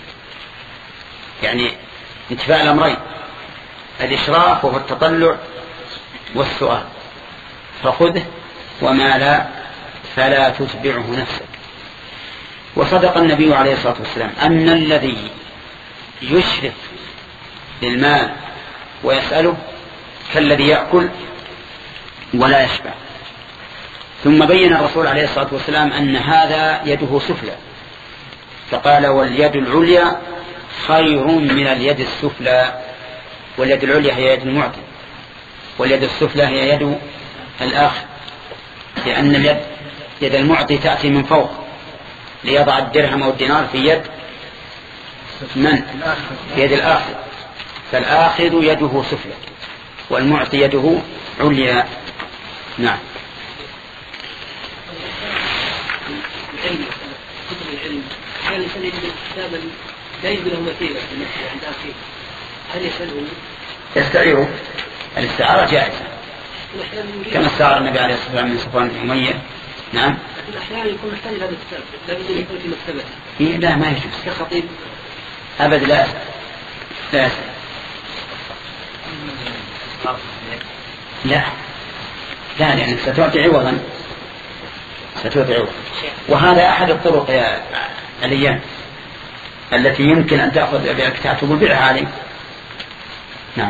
يعني انتفاء الأمرين، الإشراف وهو التطلع والسؤال، فخذه وما لا فلا تتبعه نفسك. وصدق النبي عليه الصلاة والسلام أن الذي يشرف للمال ويسأله كالذي يأكل ولا يشبع. ثم بين الرسول عليه الصلاة والسلام أن هذا يده سفلى، فقال واليد العليا خير من اليد السفلى، واليد العليا هي يد المعطي، واليد السفلى هي يد الآخر، لأن اليد يد المعطي تأتي من فوق ليضع الدرهم أو الدينار في يد من؟ في يد الآخر، فالآخر يده سفلى والمعطي يده عليا. نعم. كتب العلم كان الإنسان يجد كتابا لا يجد له مثيلة عند أخيه، هل يسأله؟ يستعيره، الاستعارة جائزة كما استعار النبي عليه الصلاة والسلام من صفوان بن أمية. نعم. لكن أحيانا يكون محتاج هذا الكتاب، لا بد أن يكون في مكتبة. لا ما يجوز كخطيب. أبد لا لا لا لا لأنك ستعطي عوضا، ستعطي عوضا. وهذا أحد الطرق يا عليان التي يمكن أن تأخذ بها كتاب وبيعها عليه. نعم.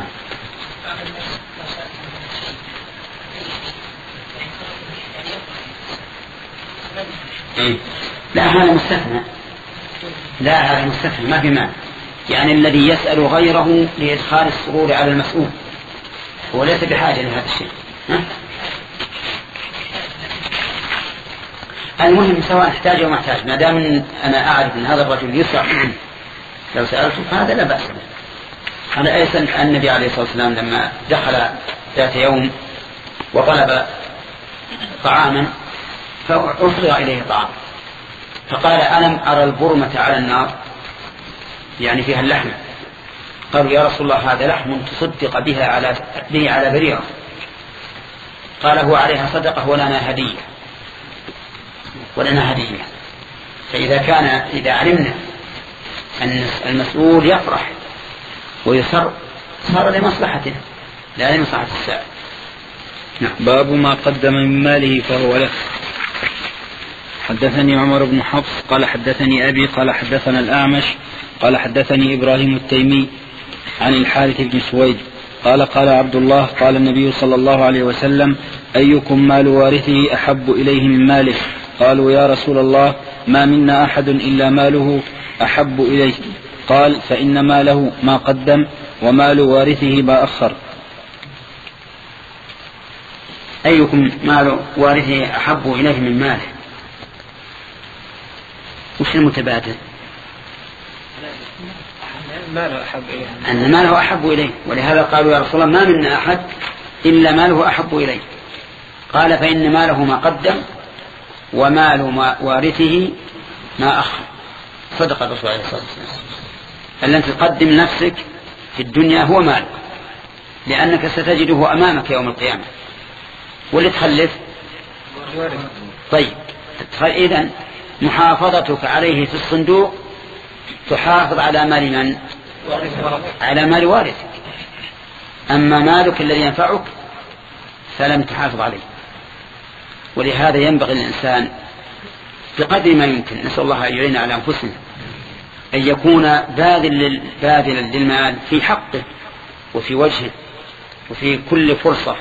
إيه؟ لا هذا مستثنى، لا هذا مستثنى ما في مال، يعني الذي يسأل غيره لإدخال السرور على المسؤول هو ليس بحاجة لهذا الشيء. ها؟ المهم سواء احتاج أو ما احتاج، ما دام أنا أعرف أن هذا الرجل يسرع لو سألته فهذا لا بأس به. هذا أيضا النبي عليه الصلاة والسلام لما دخل ذات يوم وطلب طعاما فأفرغ إليه طعام، فقال ألم أرى البرمة على النار، يعني فيها اللحم. قالوا يا رسول الله هذا لحم تصدق بها على به على بريرة. قال هو عليها صدقة ولنا هدية، ولنا هدية. فإذا كان إذا علمنا أن المسؤول يفرح ويسر صار لمصلحته لا لمصلحة السائل. نعم. باب ما قدم من ماله فهو له. حدثني عمر بن حفص قال حدثني أبي قال حدثنا الأعمش قال حدثني إبراهيم التيمي عن الحارث بن سويد قال قال عبد الله قال النبي صلى الله عليه وسلم أيكم مال وارثه أحب إليه من ماله؟ قالوا يا رسول الله ما منا أحد إلا ماله أحب إليه. قال فإن ماله ما قدم ومال وارثه ما أخر. أيكم مال وارثه أحب إليه من ماله؟ وش المتبادل؟ ماله أحب إليه، أن ماله أحب إليه، ولهذا قالوا يا رسول الله ما منا أحد إلا ماله أحب إليه. قال فإن ماله ما قدم ومال ما وارثه ما أخر. صدق الرسول عليه الصلاة والسلام. أن تقدم نفسك في الدنيا هو مالك، لأنك ستجده أمامك يوم القيامة، واللي تخلف طيب. إذن محافظتك عليه في الصندوق تحافظ على مال من؟ على مال وارثك. أما مالك الذي ينفعك فلم تحافظ عليه. ولهذا ينبغي الإنسان بقدر ما يمكن، نسأل الله أن يعين على أنفسنا، أن يكون باذلا للمال في حقه وفي وجهه وفي كل فرصة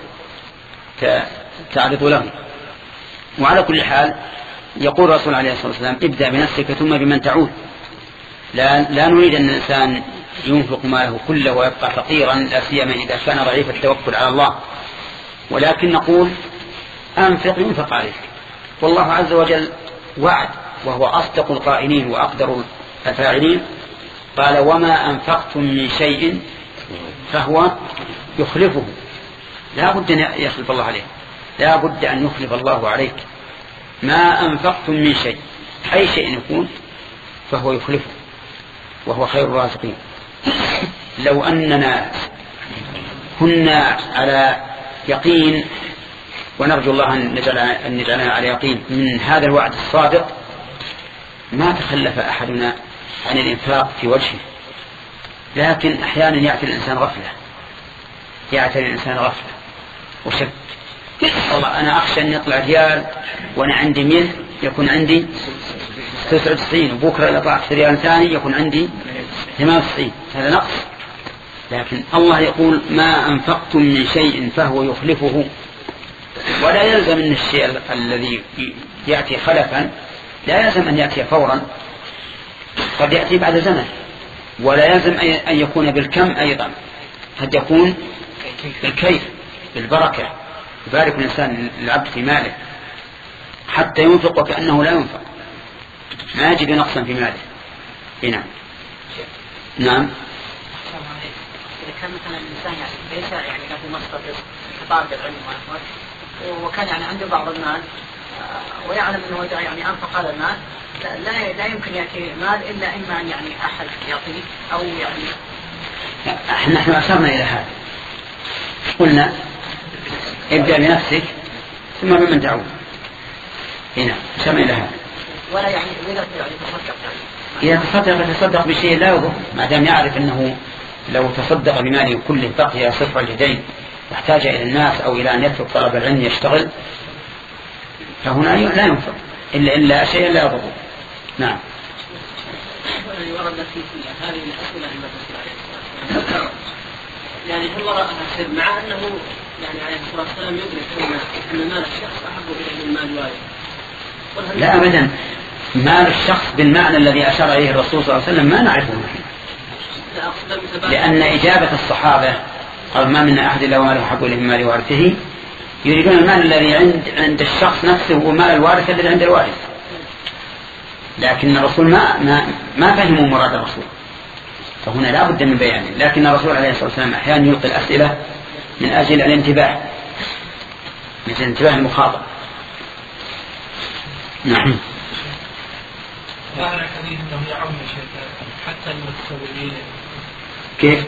تعرض له. وعلى كل حال يقول الرسول عليه الصلاة والسلام ابدأ بنفسك ثم بمن تعود. لا, لا نريد أن الإنسان ينفق ماله كله ويبقى فقيرا، لا سيما إذا كان ضعيف التوكل على الله، ولكن نقول أنفق ينفق عليك. والله عز وجل وعد وهو أصدق القائلين وأقدر الفاعلين، قال وما أنفقتم من شيء فهو يخلفه. لا بد أن يخلف الله عليه، لا بد أن يخلف الله عليك. ما أنفقتم من شيء أي شيء يكون فهو يخلفه وهو خير الرازقين. لو أننا كنا على يقين، ونرجو الله أن نجعلنا على يقين من هذا الوعد الصادق، ما تخلف أحدنا عن الإنفاق في وجهه. لكن أحيانا يأتي الإنسان غفلة، يأتي الإنسان غفلة وشك. والله أنا أخشى أن يطلع ريال وأنا عندي مئة يكون عندي تسعة وتسعين، وبكرة إذا طلعت ريال ثاني يكون عندي ثمانية وتسعين، هذا نقص. لكن الله يقول ما أنفقتم من شيء فهو يخلفه ولا يلزم أن الشيء الذي يأتي خلفا لا يلزم أن يأتي فورا، قد يأتي بعد زمن، ولا يلزم أن يكون بالكم أيضا، قد يكون بالكيف بالبركة، يبارك الإنسان العبد في ماله حتى ينفق وكأنه لا ينفق، ما يجد نقصا في ماله. نعم نعم. إذا كان مثلا الإنسان يعني ليس يعني له مصدر رزق كطالب العلم وكان يعني عنده بعض المال ويعلم أنه يعني أنفق هذا المال، لا لا يمكن يأتي مال إلا إما أن يعني أحد يعطيه أو يعني. احنا نحن أشرنا إلى هذا، قلنا ابدأ بنفسك ثم بمن تعود. هنا أشرنا إلى هذا. ولا يعني إذا تصدق إذا تصدق يتصدق بشيء لا يضر، ما دام يعرف أنه لو تصدق بماله كله بقي صفر اليدين واحتاج إلى الناس أو إلى أن يترك طلب العلم يشتغل، فهنا لا ينفق إلا إلا شيء لا يضر. نعم. ورد في هذه الأسئلة المتسلة يعني هل رأى السر مع أنه يعني عليه الصلاة والسلام يدرك أن مال الشخص أحب إليه من مال والده؟ لا أبدا، مال الشخص بالمعنى الذي أشار إليه الرسول صلى الله عليه وسلم ما نعرفه نحن، لأن إجابة الصحابة قال ما من أحد إلا وماله أحب إليه من مال وارثه، يريدون المال الذي عند عند الشخص نفسه ومال الوارث الذي عند الوارث، لكن الرسول ما ما ما فهموا مراد الرسول، فهنا لا بد من بيانه. لكن الرسول عليه الصلاة والسلام أحيانا يلقي الأسئلة من أجل الانتباه، مثل انتباه المخاطب. نعم. ظاهر الحديث أنه يعم حتى المتسولين. كيف؟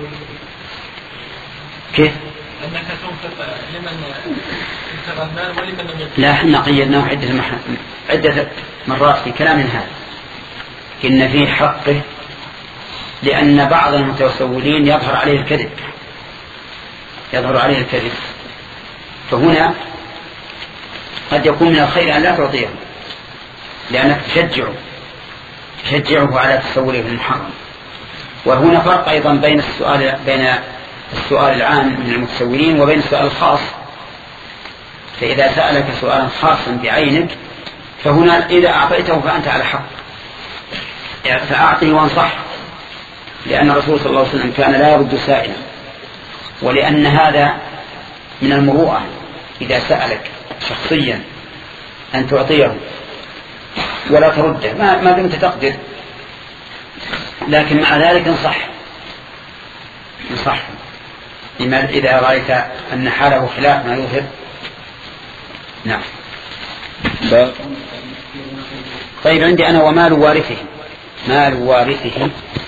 كيف؟ أنك تنفق لمن ابتغى المال ولمن لم يبتغى. لا، احنا قيدناه عدة عدة مرات في كلام هذا، إن فيه حقه، لأن بعض المتسولين يظهر عليه الكذب يظهر عليه الكذب فهنا قد يكون من الخير أن لا تعطيه، لأنك تشجعه تشجعه على تسوله المحرم. وهنا فرق أيضا بين السؤال بين السؤال العام من المتسولين وبين السؤال الخاص. فإذا سألك سؤالا خاصا بعينك فهنا إذا أعطيته فأنت على حق، فأعطه وانصح، لأن الرسول صلى الله عليه وسلم كان لا يرد سائلا، ولأن هذا من المروءة إذا سألك شخصيا أن تعطيه ولا ترده ما, ما دمت تقدر، لكن مع ذلك انصح انصح إذا رأيت أن حاله خلاف ما يظهر. نعم. طيب عندي أنا ومال وارثه. مال وارثه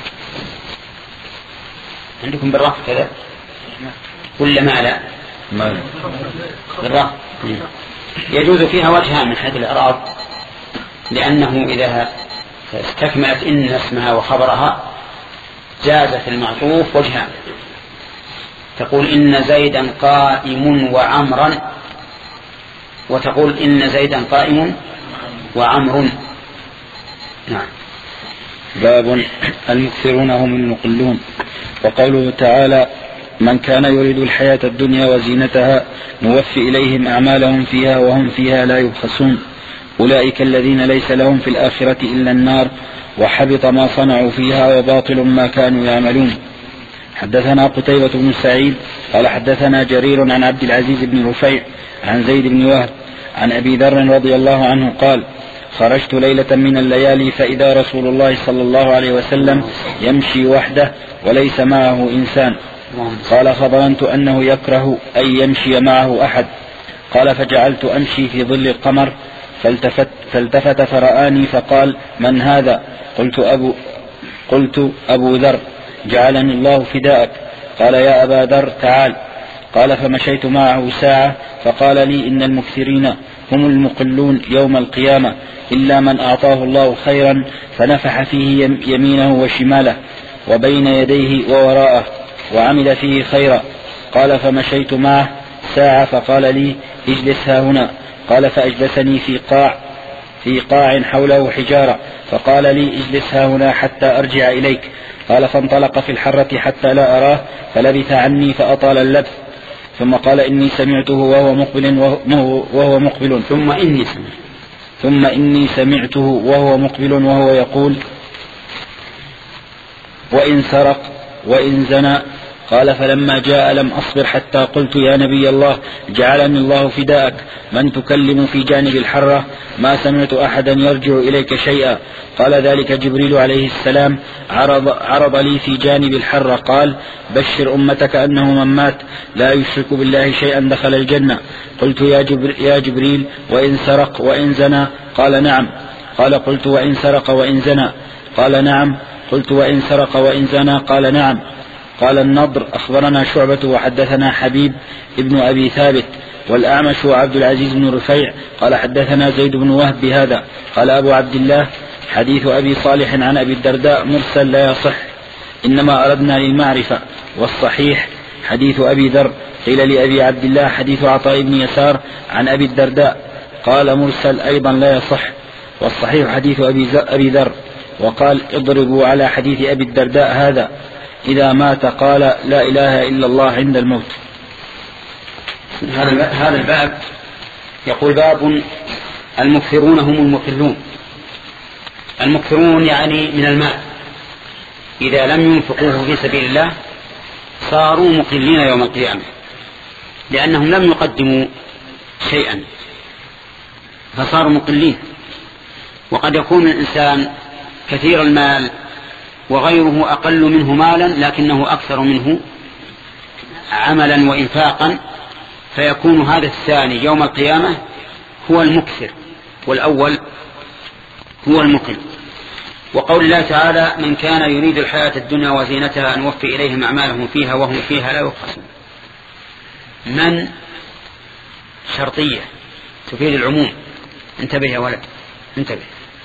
عندكم بالرفع كذا ولا ما لا؟ مال بالرفع يجوز فيها وجهان من حيث الإعراب، لأنه إذا استكملت إن اسمها وخبرها جاز في المعطوف وجهان، تقول إن زيدا قائم وعمرا، وتقول إن زيدا قائم وعمر. نعم. باب المكثرون هم المقلون. وقوله تعالى من كان يريد الحياة الدنيا وزينتها نوفي إليهم أعمالهم فيها وهم فيها لا يبخسون أولئك الذين ليس لهم في الآخرة إلا النار وحبط ما صنعوا فيها وباطل ما كانوا يعملون. حدثنا قتيبة بن سعيد قال حدثنا جرير عن عبد العزيز بن رفيع عن زيد بن وهب عن أبي ذر رضي الله عنه قال خرجت ليلة من الليالي فإذا رسول الله صلى الله عليه وسلم يمشي وحده وليس معه إنسان. قال فظننت أنه يكره أن يمشي معه أحد. قال فجعلت أمشي في ظل القمر فالتفت, فالتفت فرآني فقال من هذا؟ قلت أبو, قلت أبو ذر جعلني الله فداءك. قال يا أبا ذر تعال. قال فمشيت معه ساعة فقال لي إن المكثرين هم المقلون يوم القيامة إلا من أعطاه الله خيرا فنفح فيه يمينه وشماله وبين يديه ووراءه وعمل فيه خيرا. قال فمشيت معه ساعة فقال لي اجلس ها هنا. قال فأجلسني في قاع في قاع حوله حجارة فقال لي اجلس ها هنا حتى أرجع إليك. قال فانطلق في الحرة حتى لا أراه فلبث عني فأطال اللبث ثم قال إني سمعته وهو مقبل وهو مقبل ثم إني سمعته ثم إني سمعته وهو مقبل وهو يقول وإن سرق وإن زنى. قال فلما جاء لم أصبر حتى قلت يا نبي الله جعلني الله فداءك من تكلم في جانب الحرة ما سمعت أحدا يرجع إليك شيئا. قال ذلك جبريل عليه السلام عرض, عرض لي في جانب الحرة قال بشر أمتك أنه من مات لا يشرك بالله شيئا دخل الجنة. قلت يا, جبر يا جبريل وإن سرق وإن زنى؟ قال نعم. قال قلت وإن سرق وإن زنى؟ قال نعم. قلت وإن سرق وإن زنى؟ قال نعم. قال النضر أخبرنا شعبة وحدثنا حبيب ابن أبي ثابت والأعمش وعبد العزيز بن رفيع قال حدثنا زيد بن وهب بهذا. قال أبو عبد الله حديث أبي صالح عن أبي الدرداء مرسل لا يصح إنما أردنا للمعرفة، والصحيح حديث أبي ذر. قيل لأبي عبد الله حديث عطاء بن يسار عن أبي الدرداء قال مرسل أيضا لا يصح، والصحيح حديث أبي ذر. وقال اضربوا على حديث أبي الدرداء هذا إذا مات قال لا إله إلا الله عند الموت. هذا الباب يقول باب المكثرون هم المقلون. المكثرون يعني من المال، إذا لم ينفقوه في سبيل الله صاروا مقلين يوم القيامة، لأنهم لم يقدموا شيئا فصاروا مقلين. وقد يكون الإنسان كثير المال وغيره أقل منه مالا لكنه أكثر منه عملا وإنفاقا، فيكون هذا الثاني يوم القيامة هو المكثر والأول هو المقل. وقول الله تعالى من كان يريد الحياة الدنيا وزينتها نوفي إليهم أعمالهم فيها وهم فيها لا يبخسون. من شرطية تفيد العموم، انتبه يا ولد انتبه.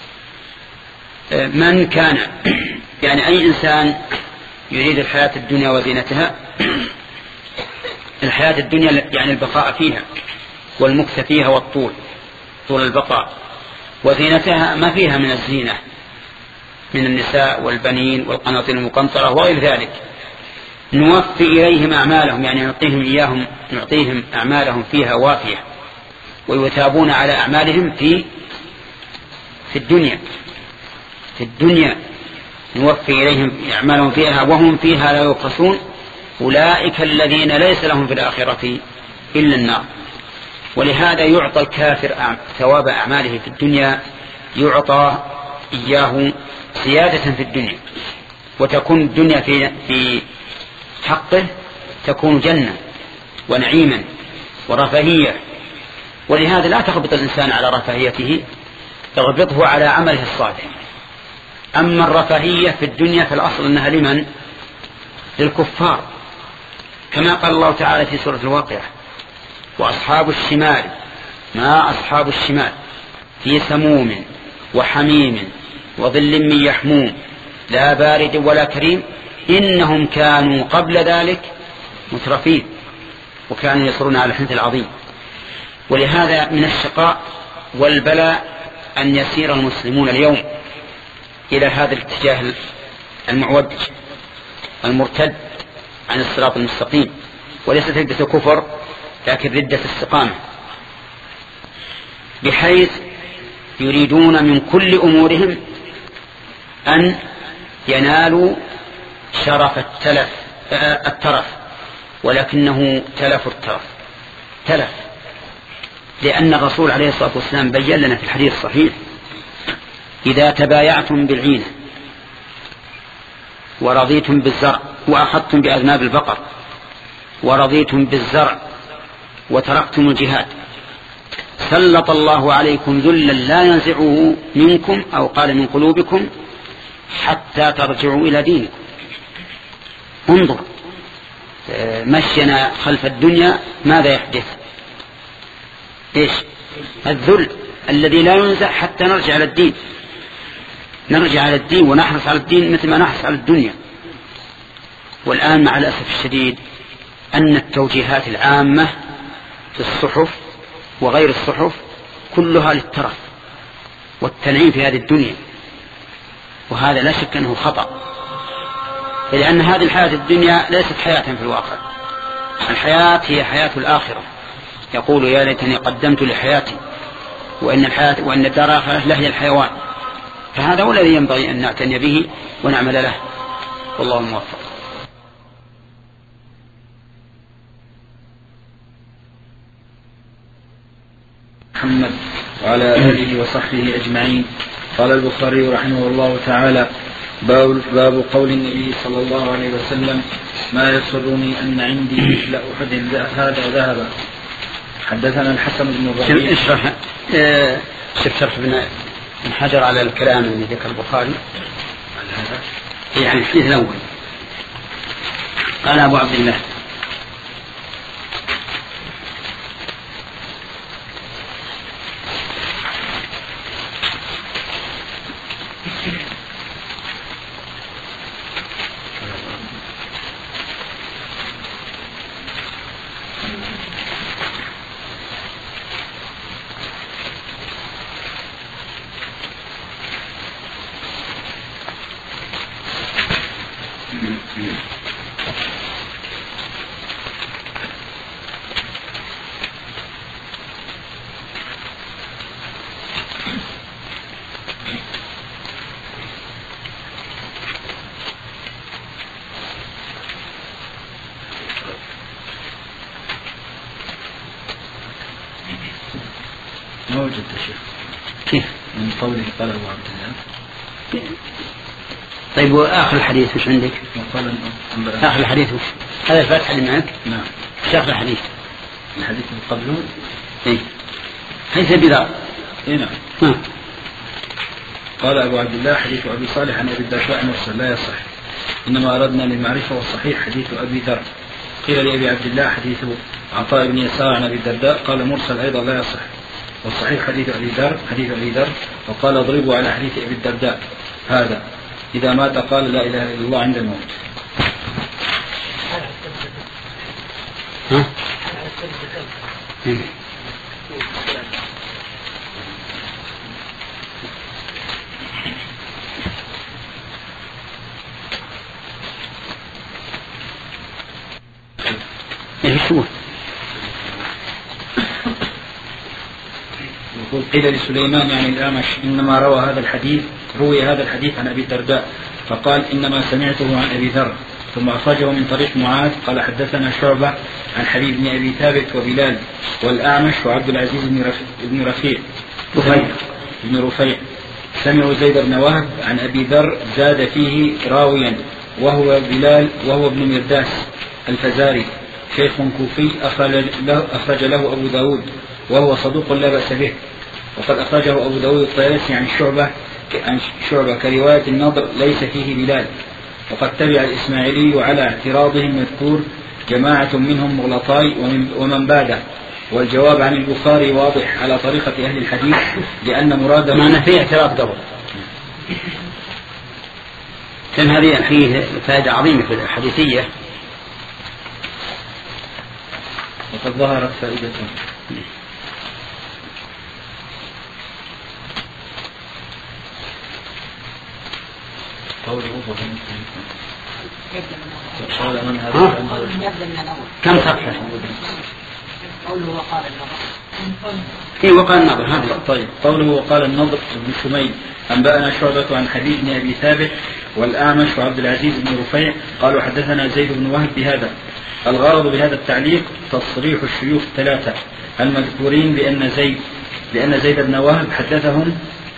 من كان يعني أي إنسان يريد الحياة الدنيا وزينتها. الحياة الدنيا يعني البقاء فيها والمكث فيها والطول طول البقاء، وزينتها ما فيها من الزينة من النساء والبنين والقناطير المقنطرة وغير ذلك. نوفي إليهم أعمالهم يعني نعطيهم إياهم نعطيهم أعمالهم فيها وافية، ويثابون على أعمالهم في في الدنيا في الدنيا نوفي إليهم أعمالهم فيها وهم فيها لا يبخسون. أولئك الذين ليس لهم في الآخرة إلا النار. ولهذا يعطى الكافر ثواب أعماله في الدنيا، يعطى إياه زيادة في الدنيا، وتكون الدنيا في في حقه تكون جنة ونعيما ورفاهية. ولهذا لا تغبط الإنسان على رفاهيته، تغبطه على عمله الصالح. أما الرفاهية في الدنيا فالأصل أنها لمن؟ للكفار، كما قال الله تعالى في سورة الواقعة وأصحاب الشمال ما أصحاب الشمال في سموم وحميم وظل من يحموم لا بارد ولا كريم إنهم كانوا قبل ذلك مترفين وكانوا يصرون على الحنث العظيم. ولهذا من الشقاء والبلاء أن يسير المسلمون اليوم إلى هذا الاتجاه المعوج المرتد عن الصراط المستقيم، وليست ردة كفر لكن ردة استقامة، بحيث يريدون من كل أمورهم أن ينالوا شرف التلف الترف، ولكنه تلف الترف تلف، لأن الرسول عليه الصلاة والسلام بيّن لنا في الحديث الصحيح إذا تبايعتم بالعينة ورضيتم بالزرع وأخذتم بأذناب البقر ورضيتم بالزرع وتركتم الجهاد سلط الله عليكم ذلا لا ينزعه منكم أو قال من قلوبكم حتى ترجعوا إلى دينكم. انظر مشينا خلف الدنيا ماذا يحدث؟ إيش؟ الذل الذي لا ينزع حتى نرجع على الدين، نرجع على الدين ونحرص على الدين مثل ما نحرص على الدنيا. والآن مع الأسف الشديد أن التوجيهات العامة في الصحف وغير الصحف كلها للترف والتنعيم في هذه الدنيا، وهذا لا شك أنه خطأ، لأن هذه الحياة الدنيا ليست حياة في الواقع، الحياة هي حياة الآخرة، يقول يا ليتني قدمت لحياتي وإن الحياة وإن الدار الآخرة لهي الحيوان. فهذا هو الذي ينبغي أن نعتني به ونعمل له، والله موفق. محمد وعلى آله وصحبه أجمعين. قال البخاري رحمه الله تعالى: باب قول النبي صلى الله عليه وسلم: ما يسرني أن عندي مثل أحد هذا ذهبا. حدثنا الحسن بن الربيع. اشرح شوف شرح ابن حجر على الكلام اللي ذكر البخاري يعني الحديث الأول. قال أبو عبد الله: ما وجدت شيء. كيف؟ من قوله قال أبو عبد الله. طيب وآخر الحديث وش عندك؟ وقال آخر الحديث وش؟ هذا الفتح اللي معك؟ نعم. وش آخر الحديث؟ الحديث اللي قبله. إيه. حديث أبي ذر. إيه نعم. ها. قال أبو عبد الله: حديث أبي صالح عن أبي الدرداء مرسل لا يصح، إنما أردنا للمعرفة والصحيح حديث أبي ذر. قيل لأبي عبد الله: حديث عطاء بن يسار عن أبي الدرداء، قال مرسل أيضا لا يصح، والصحيح حديث أبي ذر حديث أبي ذر. وقال: اضربوا على حديث أبي الدرداء هذا، إذا مات قال لا إله إلا الله عند الموت. ها؟ ايش هو؟ يقول: قيل لسليمان يعني الأعمش: إنما روى هذا الحديث روي هذا الحديث عن أبي الدرداء، فقال: إنما سمعته عن أبي ذر. ثم أخرجه من طريق معاذ قال: حدثنا شعبة عن حبيب بن أبي ثابت وبلال والأعمش وعبد العزيز بن رفيع بن رفيع سمعوا زيد بن وهب عن أبي ذر زاد فيه راويا وهو بلال وهو ابن مرداس الفزاري شيخ كوفي أخرج له, أخرج له أبو داود وهو صدوق لا بأس به. وقد أخرجه أبو داود الطيالسي عن شعبة عن شعبة كرواية النضر ليس فيه بلال. وقد تبع الإسماعيلي على اعتراضهم المذكور جماعة منهم مغلطاي ومن بعده. والجواب عن البخاري واضح على طريقة أهل الحديث، لأن مراده معنى فيه اعتراض قبل. كان هذه فيه فائدة عظيمة في الحديثية. وقد ظهرت فائدة. قوله قال من هذا كم صفحة؟ قوله وقال النضر. إيه وقال النضر هذا. طيب قوله وقال النضر بن شميل: أنبأنا شعبة عن حبيب بن أبي ثابت والأعمش وعبد العزيز بن رفيع قالوا حدثنا زيد بن وهب بهذا. الغرض بهذا التعليق تصريح الشيوخ الثلاثة المذكورين بأن زيد بأن زيد بن وهب حدثهم،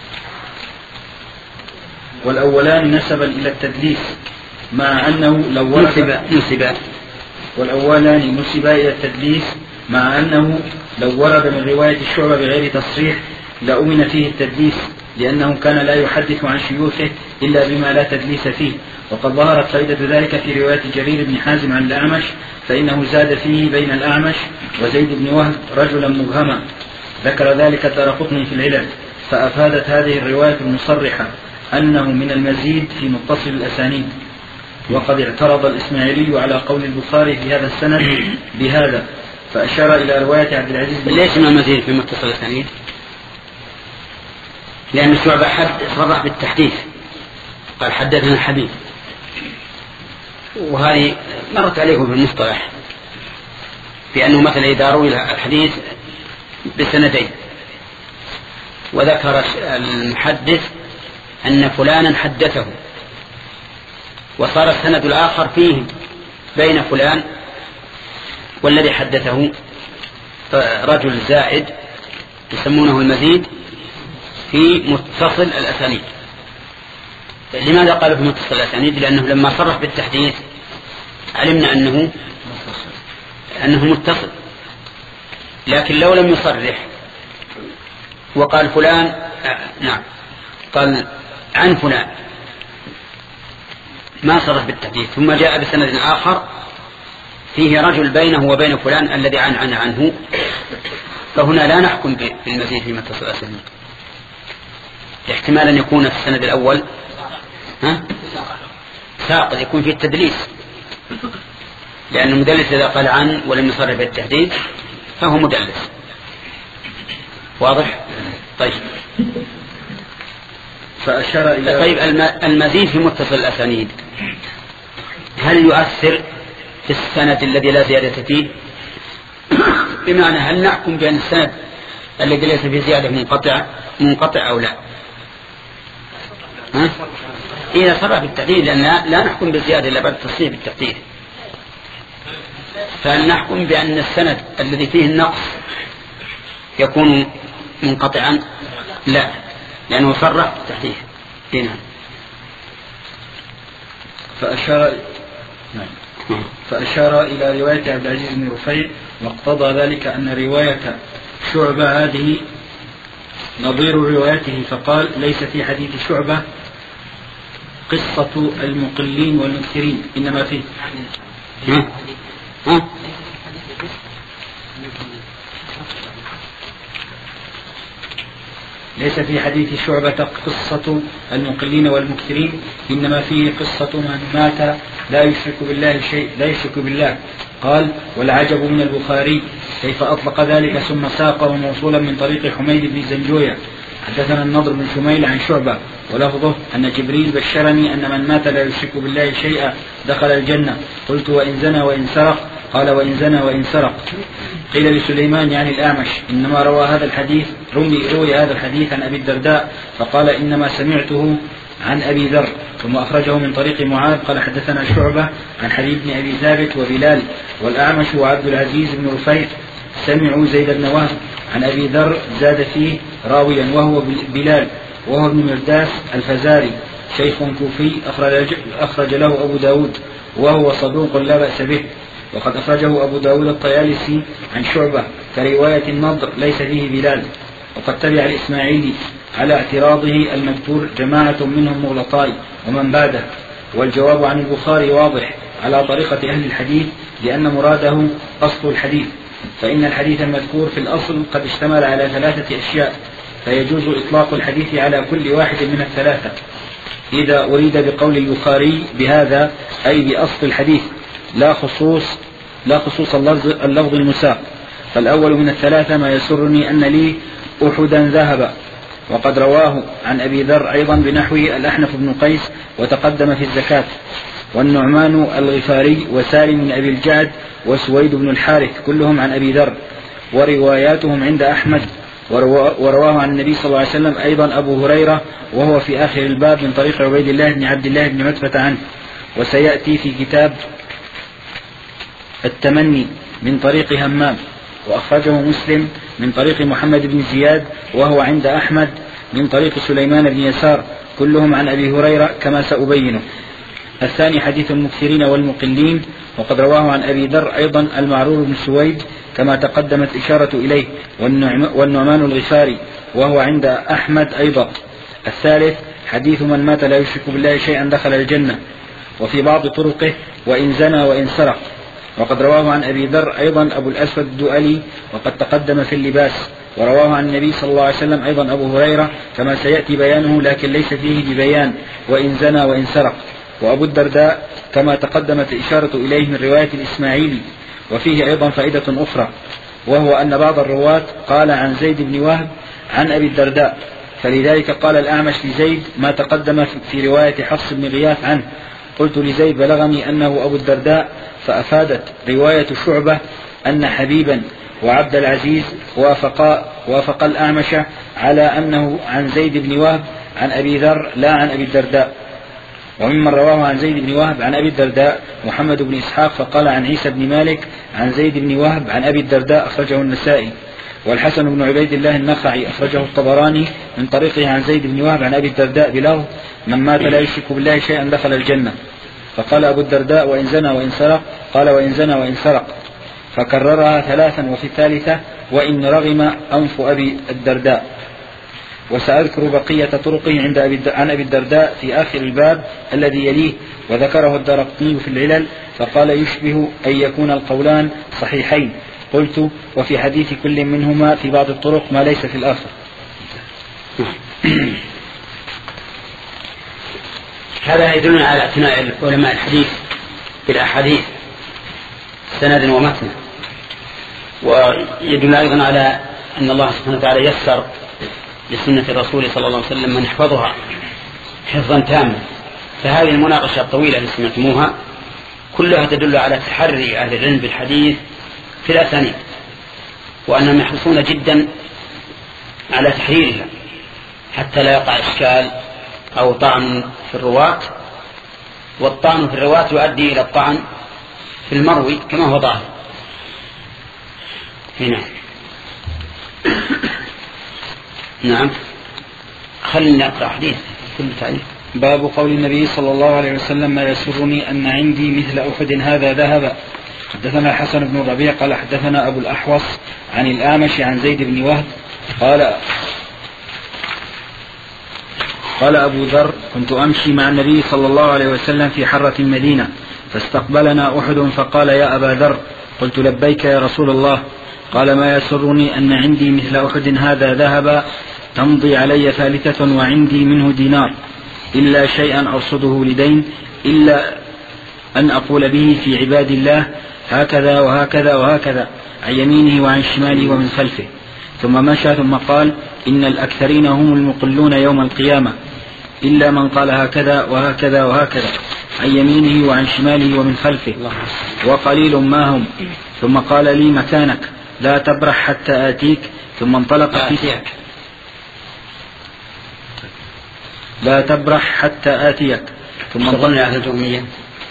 والأولان نسبا إلى التدليس مع أنه لو ورد نسبا والأولان نسبا إلى التدليس مع أنه لو ورد من رواية الشعبة بغير تصريح لأمن فيه التدليس، لأنه كان لا يحدث عن شيوخه إلا بما لا تدليس فيه. وقد ظهرت فائدة ذلك في رواية جرير بن حازم عن الأعمش، فإنه زاد فيه بين الأعمش وزيد بن وهب رجلا مبهما. ذكر ذلك الدارقطني في العلل، فأفادت هذه الرواية المصرحة أنه من المزيد في متصل الأسانيد. وقد اعترض الإسماعيلي على قول البخاري في هذا السند بهذا، فأشار إلى رواية عبد العزيز بن ليش ما مزيد في متصل الأسانيد؟ لأن الشعبة حد صرح بالتحديث، قال حدثنا الحبيب، وهذه مرت عليكم في المصطلح بأنه مثلا إذا روي الحديث بسندين وذكر المحدث أن فلانا حدثه وصار السند الآخر فيه بين فلان والذي حدثه رجل زائد يسمونه المزيد في متصل الأسانيد. لماذا قالوا في متصل الأسانيد؟ لأنه لما صرح بالتحديث علمنا أنه أنه متصل، لكن لو لم يصرح وقال فلان آه نعم قال عن فلان ما صرح بالتحديث ثم جاء بسند آخر فيه رجل بينه وبين فلان الذي عن عن عنه، فهنا لا نحكم بالمزيد في متصل الأسانيد. احتمال أن يكون في السند الأول ها ساقط يكون فيه التدليس، لأن المدلس إذا قال عن ولم يصرح بالتحديد فهو مدلس. واضح؟ طيب فأشار إلى طيب المزيد في متصل الأسانيد هل يؤثر في السند الذي لا زيادة فيه؟ بمعنى هل نحكم بأن السند الذي ليس فيه زيادة منقطع منقطع أو لا؟ ها؟ إذا صرح بالتحديد لأن لا نحكم بالزيادة إلا بعد تصريح بالتحديد، فهل نحكم بأن السند الذي فيه النقص يكون منقطعا؟ لا، لأنه صرح بالتحديد. هنا فأشار فأشار إلى رواية عبد العزيز بن رفيع، واقتضى ذلك أن رواية شعبة هذه نظير روايته، فقال ليس في حديث شعبة قصة المقلين والمكثرين، إنما فيه ها؟ ها؟ ليس في حديث شعبة قصة المقلين والمكثرين، إنما فيه قصة من مات لا يشرك بالله شيء لا يشرك بالله. قال والعجب من البخاري كيف أطلق ذلك ثم ساقه موصولا من طريق حميد بن زنجوية. حدثنا النضر بن شميل عن شعبة ولفظه أن جبريل بشرني أن من مات لا يشرك بالله شيئا دخل الجنة. قلت وإن زنى وإن سرق؟ قال وإن زنى وإن سرق. قيل لسليمان يعني الأعمش إنما روى هذا الحديث روي, روي هذا الحديث عن أبي الدرداء، فقال إنما سمعته عن أبي ذر. ثم أخرجه من طريق معاذ قال حدثنا شعبة عن حبيب بن أبي ثابت وبلال. والأعمش وعبد العزيز بن رفيع سمعوا زيد بن وهب عن أبي ذر زاد فيه راويا وهو بلال وهو ابن مرداس الفزاري شيخ كوفي أخرج, أخرج له أبو داود وهو صدوق لا بأس به. وقد أخرجه أبو داود الطيالسي عن شعبة كرواية النضر ليس فيه بلال. وقد تبع الإسماعيلي على اعتراضه المذكور جماعة منهم مغلطاي ومن بعده. والجواب عن البخاري واضح على طريقة أهل الحديث لأن مراده أصل الحديث، فإن الحديث المذكور في الأصل قد اشتمل على ثلاثة أشياء، فيجوز إطلاق الحديث على كل واحد من الثلاثة إذا أريد بقول البخاري بهذا أي بأصل الحديث لا خصوص لا خصوص اللفظ, اللفظ المساق. فالأول من الثلاثة ما يسرني أن لي أحدا ذهب، وقد رواه عن أبي ذر أيضا بنحو الأحنف بن قيس وتقدم في الزكاة. والنعمان الغفاري وسالم بن أبي الجعد وسويد بن الحارث كلهم عن أبي ذر، ورواياتهم عند أحمد. ورواه عن النبي صلى الله عليه وسلم أيضا أبو هريرة وهو في آخر الباب من طريق عبيد الله بن عبد الله بن عتبة عنه، وسيأتي في كتاب التمني من طريق همام. وأخرجه مسلم من طريق محمد بن زياد وهو عند أحمد من طريق سليمان بن يسار كلهم عن أبي هريرة كما سأبينه. الثاني حديث المكثرين والمقلين، وقد رواه عن أبي ذر أيضا المعرور بن سويد كما تقدمت إشارة إليه، والنعمان الغفاري وهو عند أحمد أيضا. الثالث حديث من مات لا يشرك بالله شيئا دخل الجنة، وفي بعض طرقه وإن زنى وإن سرق. وقد رواه عن أبي ذر أيضا أبو الأسود الدؤلي وقد تقدم في اللباس. ورواه عن النبي صلى الله عليه وسلم أيضا أبو هريرة كما سيأتي بيانه، لكن ليس فيه ببيان وإن زنى وإن سرق. وأبو الدرداء كما تقدمت إشارة إليه من رواية الإسماعيلي. وفيه أيضا فائدة أخرى، وهو أن بعض الرواة قال عن زيد بن وهب عن أبي الدرداء، فلذلك قال الأعمش لزيد ما تقدم في رواية حفص بن غياث عنه. قلت لزيد بلغني أنه أبو الدرداء، فأفادت رواية شعبة أن حبيبا وعبد العزيز وافقا وافق الأعمش على أنه عن زيد بن وهب عن أبي ذر لا عن أبي الدرداء. وممن رواه عن زيد بن وهب عن أبي الدرداء محمد بن إسحاق فقال عن عيسى بن مالك عن زيد بن وهب عن أبي الدرداء أخرجه النسائي. والحسن بن عبيد الله النخعي أخرجه الطبراني من طريقه عن زيد بن وهب عن أبي الدرداء بلفظ من مات لا يشرك بالله شيئا دخل الجنة. فقال أبو الدرداء وإن زنى وإن سرق قال وإن زنى وإن سرق فكررها ثلاثا وفي الثالثة وإن رغم أنف أبي الدرداء. وسأذكر بقية طرقه عند أبي عن أبي الدرداء في آخر الباب الذي يليه. وذكره الدارقطني في العلل فقال يشبه أن يكون القولان صحيحين. قلت وفي حديث كل منهما في بعض الطرق ما ليس في الآخر. هذا يدلنا على اعتناء علماء الحديث بالأحاديث سند ومتن، ويدل أيضا على أن الله سبحانه وتعالى يسر لسنة الرسول صلى الله عليه وسلم من يحفظها حفظا تاما. فهذه المناقشة الطويلة التي سمعتموها كلها تدل على تحري أهل العلم بالحديث في الأسانيد، وأنهم يحرصون جدا على تحريرها حتى لا يقع إشكال أو طعن في الرواة، والطعن في الرواة يؤدي إلى الطعن في المروي كما هو ظاهر هنا. نعم خلينا نقرأ حديث كل تعليق. باب قول النبي صلى الله عليه وسلم ما يسرني أن عندي مثل أحد هذا ذهب. حدثنا الحسن بن الربيع قال حدثنا أبو الأحوص عن الأعمش عن زيد بن وهب قال قال أبو ذر كنت أمشي مع النبي صلى الله عليه وسلم في حرة المدينة فاستقبلنا أحد فقال يا أبا ذر قلت لبيك يا رسول الله. قال ما يسرني أن عندي مثل أحد هذا ذهب تمضي علي ثالثة وعندي منه دينار إلا شيئا أرصده لدين إلا أن أقول به في عباد الله هكذا وهكذا وهكذا عن يمينه وعن شماله ومن خلفه. ثم مشى ثم قال إن الأكثرين هم المقلون يوم القيامة إلا من قال هكذا وهكذا وهكذا عن يمينه وعن شماله ومن خلفه وقليل ما هم. ثم قال لي مكانك لا تبرح حتى آتيك. ثم انطلق في لا تبرح حتى آتيك. ثم انطلق على الجمية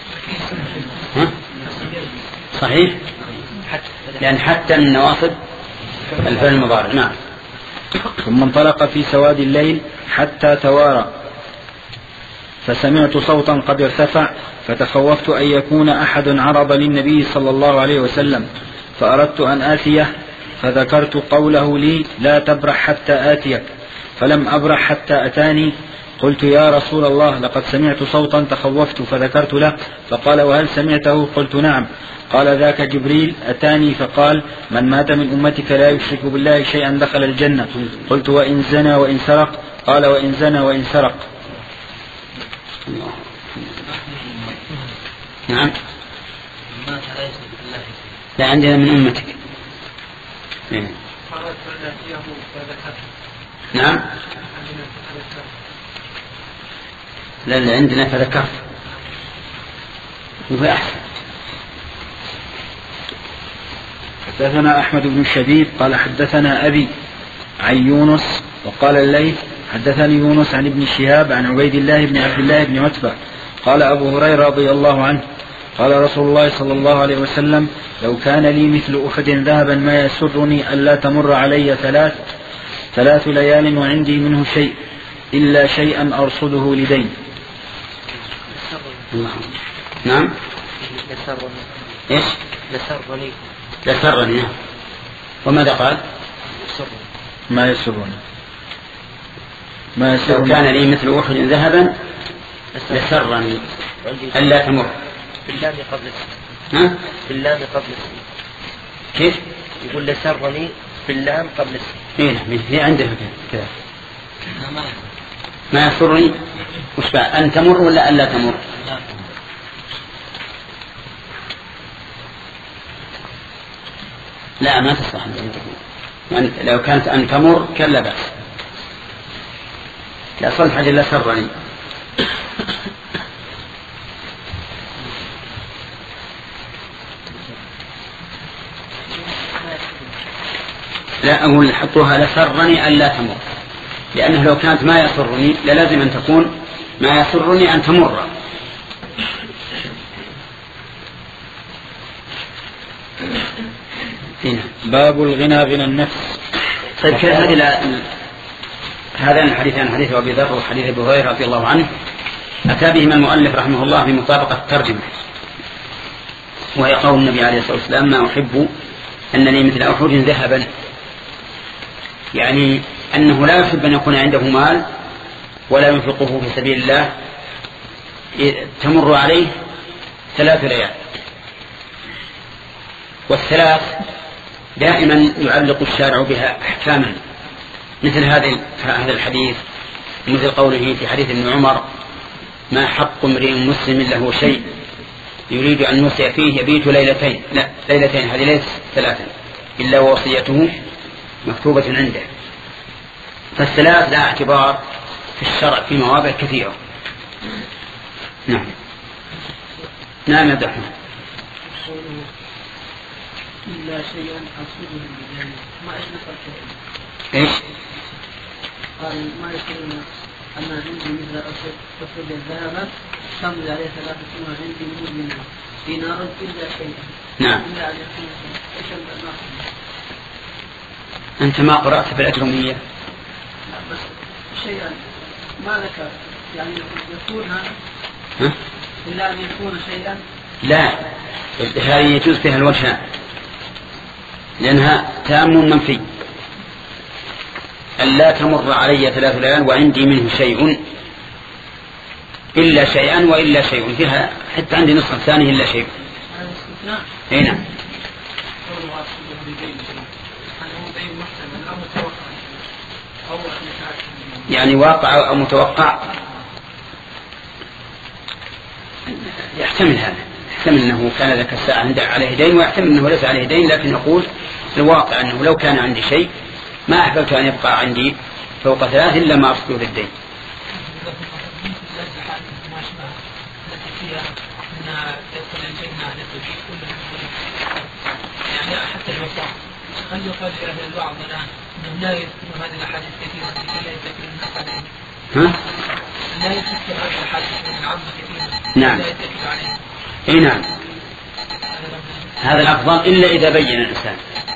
صحيح لأن حتى من نواصب الفعل المضارع. نعم. ثم انطلق في سواد الليل حتى توارى فسمعت صوتا قد ارتفع فتخوفت أن يكون أحد عرض للنبي صلى الله عليه وسلم فأردت أن آتيه فذكرت قوله لي لا تبرح حتى آتيك فلم أبرح حتى أتاني. قلت يا رسول الله لقد سمعت صوتا تخوفت فذكرت له فقال وهل سمعته؟ قلت نعم. قال ذاك جبريل أتاني فقال من مات من أمتك لا يشرك بالله شيئا دخل الجنة. قلت وإن زنى وإن سرق؟ قال وإن زنى وإن سرق. نعم. لا عندنا من أمتك. نعم. لا اللي عندنا فذكرت وهو أحسن. حدثنا أحمد بن شبيب قال حدثنا أبي عن يونس وقال الليث حدثني يونس عن ابن شهاب عن عبيد الله بن عبد الله بن عتبة قال أبو هريرة رضي الله عنه قال رسول الله صلى الله عليه وسلم لو كان لي مثل أحد ذهبا ما يسرني ألا تمر علي ثلاث ثلاث ليال وعندي منه شيء إلا شيئا أرصده لدين. نعم. لسرني. إيش؟ لسرني. لسرني. وماذا قال؟ ما يسرني. ما يسرني. لو كان لي مثل أحد ذهبا لسرني ألا تمر. في اللام قبل اسم. ها؟ في اللام قبل اسم. كيف؟ يقول لسرني في اللام قبل اسم. إيه هي عندها كذا. ما يسرني وش بقى أن تمر ولا ألا تمر؟ لا ما تصلح لو كانت أن تمر كان لا بأس. لا صلح حاجة لا سرني. لا أقول حطوها لسرني ألا تمر، لأنه لو كانت ما يسرني للازم أن تكون ما يسرني أن تمر. هنا. باب الغنى غنى النفس. طيب كيف هذه هذان الحديثان، حديث أبي ذر وحديث أبي هريرة رضي الله عنه، أتى بهما المؤلف رحمه الله بمطابقة الترجمة، وهي قول النبي عليه الصلاة والسلام: ما أحب أنني مثل أحد ذهبا، يعني أنه لا يحب أن يكون عنده مال ولا ينفقه في سبيل الله تمر عليه ثلاث ليال. والثلاث دائما يعلق الشارع بها أحكاما، مثل هذا الحديث، مثل قوله في حديث ابن عمر: ما حق امرئ مسلم له شيء يريد أن يوصي فيه يبيت ليلتين، لا ليلتين هذه ليست ثلاثا، إلا وصيته مكتوبة عنده. فالثلاث لا اعتبار في الشرع في مواضع كثيرة. نعم نعم يا دحمة. إلا شيئا أصيبه بالجنة ما أشبه إيش؟ قال ما يكون أما عندي مثل أصيب الذهب تمضي عليه ثلاثة سنوات عندي مؤمنة دينار إلا شيئا. نعم. إلا أن يكون إيش الناقص؟ أنت ما قرأت في الأجرمية؟ لا بس شيئا ما ذكر يعني يكون ها؟ إلا أن يكون شيئا. لا، هذه يجوز فيها الوجهان لأنها تام منفي. ألا تمر علي ثلاث ليال وعندي منه شيء إلا شيئا وإلا شيء، فيها حتى عندي نصف ثاني إلا شيء. أي نعم. يعني واقع أو متوقع يحتمل هذا، يحتمل أنه كان ذاك الساعة عنده عليه دين، ويحتمل أنه ليس عليه دين، لكن نقول الواقع أنه لو كان عندي شيء ما أحببت أن يبقى عندي فوق ثلاث إلا ما أصدر الدين. يعني حتى الوصاة هل يقال في أهل البعض الآن أنهم لا يذكرون هذه الأحاديث كثيرا لا يذكرون الناس عليها؟ ها؟ لا يذكر هذه الأحاديث العامة كثيرا. نعم. لا يذكر عليها. إيه نعم. هذا الأفضل إلا إذا بين الإنسان،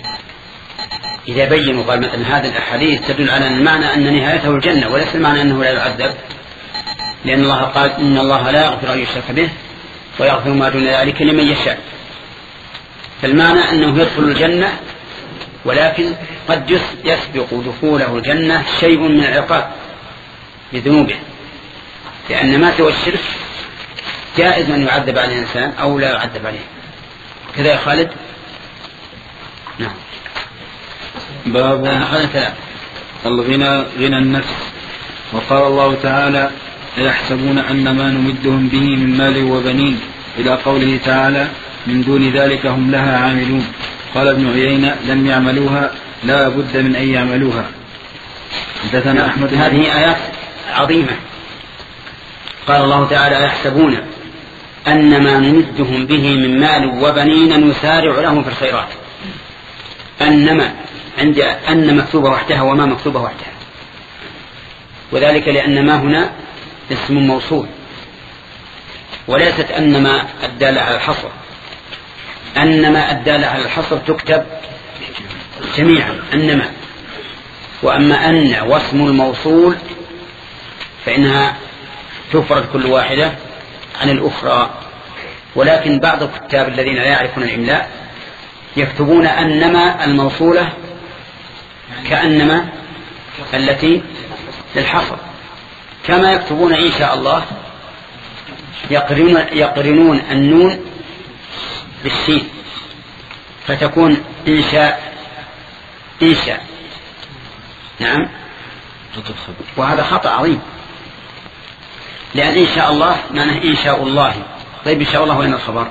إذا بين وقال مثلا هذه الأحاديث تدل على المعنى أن نهايته الجنة وليس المعنى أنه لا يعذب، لأن الله قال: إن الله لا يغفر أن يشرك به ويغفر ما دون ذلك لمن يشاء. فالمعنى أنه يدخل الجنة، ولكن قد يسبق دخوله الجنة شيء من العقاب بذنوبه، لأن ما سوى الشرك جائز أن يعذب عليه الإنسان أو لا يعذب عليه. كذا يا خالد. نعم. باب آه الغنى غنى النفس. وقال الله تعالى: يحسبون أن ما نمدهم به من مال وبنين، إلى قوله تعالى: من دون ذلك هم لها عاملون. قال ابن عيينة: لم يعملوها لا بد من أن يعملوها. حدثنا أحمد. هذه آيات عظيمة. قال الله تعالى: يحسبون أن ما نمدهم به من مال وبنين نسارع لهم في الخيرات. أنما عند أن مكتوبة وحدها وما مكتوبة وحدها، وذلك لأن ما هنا اسم موصول وليست أنما الدالة على الحصر. أنما الدالة على الحصر تكتب جميعا أنما، وأما أن واسم الموصول فإنها تفرد كل واحدة عن الأخرى. ولكن بعض الكتاب الذين لا يعرفون الإملاء يكتبون أنما الموصولة كأنما التي للحصر، كما يكتبون إن شاء الله يقرنون, يقرنون النون بالسين فتكون إنشاء إنشاء. نعم. وهذا خطأ عظيم، لأن إن شاء الله معناه إن شاء الله. طيب إن شاء الله وين الخبر؟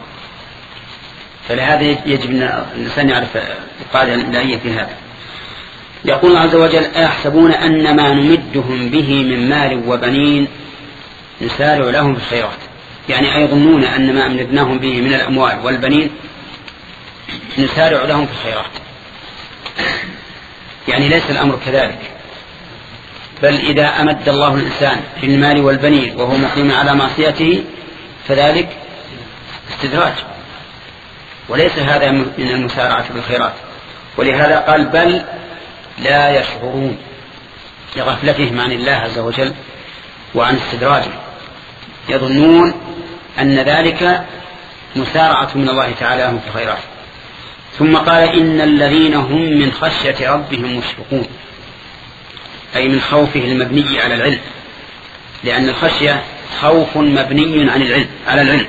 فلهذا يجب أن الإنسان يعرف القاعدة الإملائية في هذا. يقول الله عز وجل: أيحسبون أن ما نمدهم به من مال وبنين نسارع لهم في الخيرات، يعني أيظنون أن ما أمددناهم به من الأموال والبنين نسارع لهم في الخيرات. يعني ليس الأمر كذلك، بل إذا أمد الله الإنسان في المال والبنين وهو مقيم على معصيته فذلك استدراج، وليس هذا من المسارعة بالخيرات. ولهذا قال بل لا يشعرون، لغفلتهم عن الله عز وجل وعن استدراجه، يظنون أن ذلك مسارعة من الله تعالى لهم في الخيرات. ثم قال إن الذين هم من خشية ربهم مشفقون، أي من خوفه المبني على العلم، لأن الخشية خوف مبني عن العلم على العلم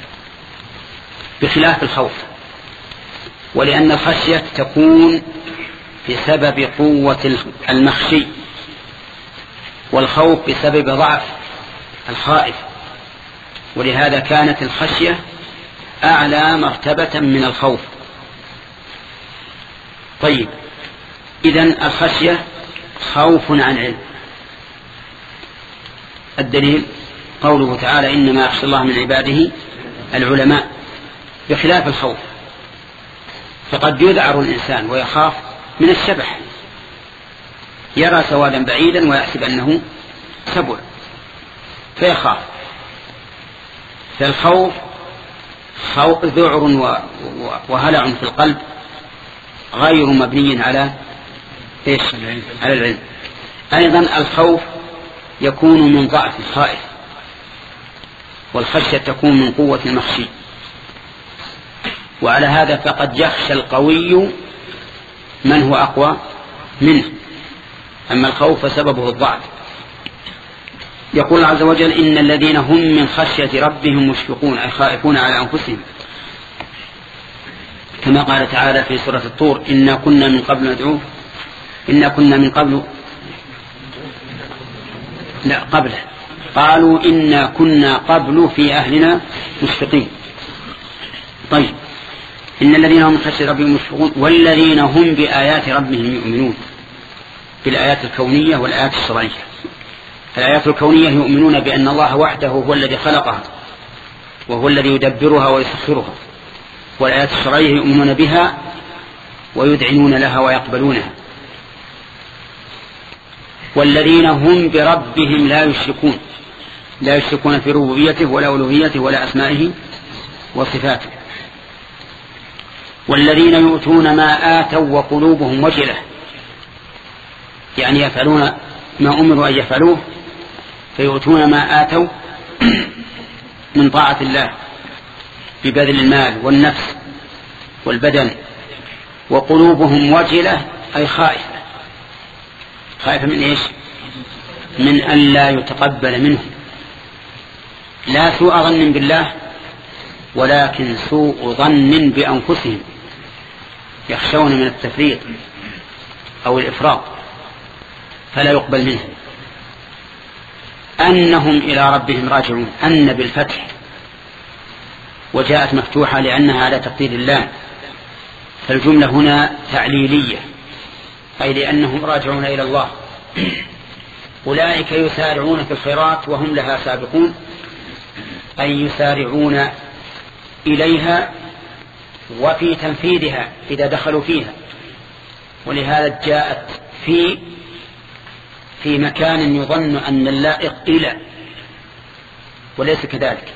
بخلاف الخوف، ولأن الخشية تكون بسبب قوة المخشي، والخوف بسبب ضعف الخائف، ولهذا كانت الخشية أعلى مرتبة من الخوف. طيب، إذن الخشية خوف عن علم. الدليل قوله تعالى إنما يخشى الله من عباده العلماء، بخلاف الخوف، فقد يذعر الإنسان ويخاف من الشبح، يرى سوادا بعيدا ويحسب أنه سبع فيخاف. فالخوف ذعر وهلع في القلب غير مبني على إيش؟ على العلم. أيضا الخوف يكون من ضعف الخائف، والخشية تكون من قوة المخشي، وعلى هذا فقد يخشى القوي من هو أقوى منه، أما الخوف فسببه الضعف. يقول عز وجل إن الذين هم من خشية ربهم مشفقون، أي خائفون على أنفسهم، كما قال تعالى في سورة الطور إنا كنا من قبل ندعوه إنا كنا من قبل لا قبله قالوا إنا كنا قبل في أهلنا مشفقين. طيب، إن الذين هم من خشية ربهم مشفقون والذين هم بآيات ربهم يؤمنون، بالآيات الكونية والآيات الشرعية. الآيات الكونية يؤمنون بأن الله وحده هو الذي خلقها وهو الذي يدبرها ويسخرها، والآيات الشرعية يؤمنون بها ويدعنون لها ويقبلونها. والذين هم بربهم لا يشركون، لا يشركون في ربوبيته ولا ألوهيته ولا أسمائه وصفاته. والذين يؤتون ما آتوا وقلوبهم وجلة، يعني يفعلون ما أمروا أن يفعلوه، فيؤتون ما آتوا من طاعة الله ببذل المال والنفس والبدن، وقلوبهم وجلة أي خائفة. خائفة من إيش؟ من أن لا يتقبل منهم، لا سوء ظن بالله ولكن سوء ظن بأنفسهم، يخشون من التفريط أو الإفراط فلا يقبل منهم. أنهم إلى ربهم راجعون، أن بالفتح، وجاءت مفتوحة لأنها على تقدير الله، فالجملة هنا تعليلية، أي لأنهم راجعون إلى الله. أولئك يسارعون في الخيرات وهم لها سابقون، أي يسارعون إليها وفي تنفيذها إذا دخلوا فيها. ولهذا جاءت في في مكان يظن أن اللائق إلى، وليس كذلك،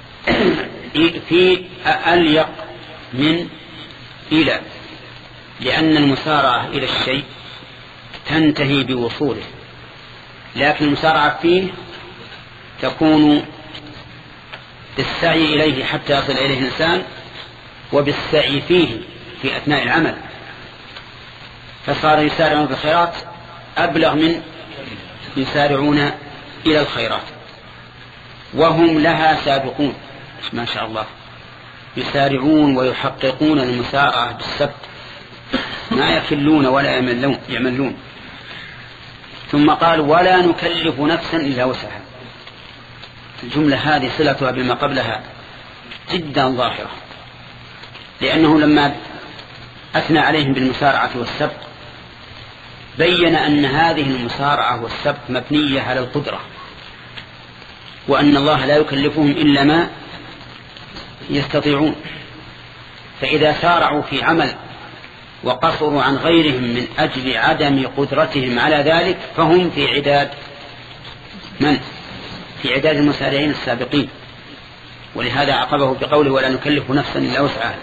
في أليق من إلى، لأن المسارعة إلى الشيء تنتهي بوصوله، لكن المسارعة فيه تكون بالسعي إليه حتى يصل إليه الإنسان، وبالسعي فيه في أثناء العمل، فصار يسارعون في الخيرات أبلغ من يسارعون إلى الخيرات، وهم لها سابقون. ما شاء الله، يسارعون ويحققون المسارعة بالسبت، ما يكلون ولا يملون, يملون. ثم قال ولا نكلف نفسا إلا وسعها. الجملة هذه صلتها بما قبلها جدا ظاهرة، لأنه لما أثنى عليهم بالمسارعة والسبق بين أن هذه المسارعة والسبق مبنية على القدرة، وأن الله لا يكلفهم إلا ما يستطيعون. فإذا سارعوا في عمل وقصروا عن غيرهم من أجل عدم قدرتهم على ذلك فهم في عداد من؟ في عداد المسارعين السابقين. ولهذا عقبه بقوله ولا نكلف نفسا إلا وسعها.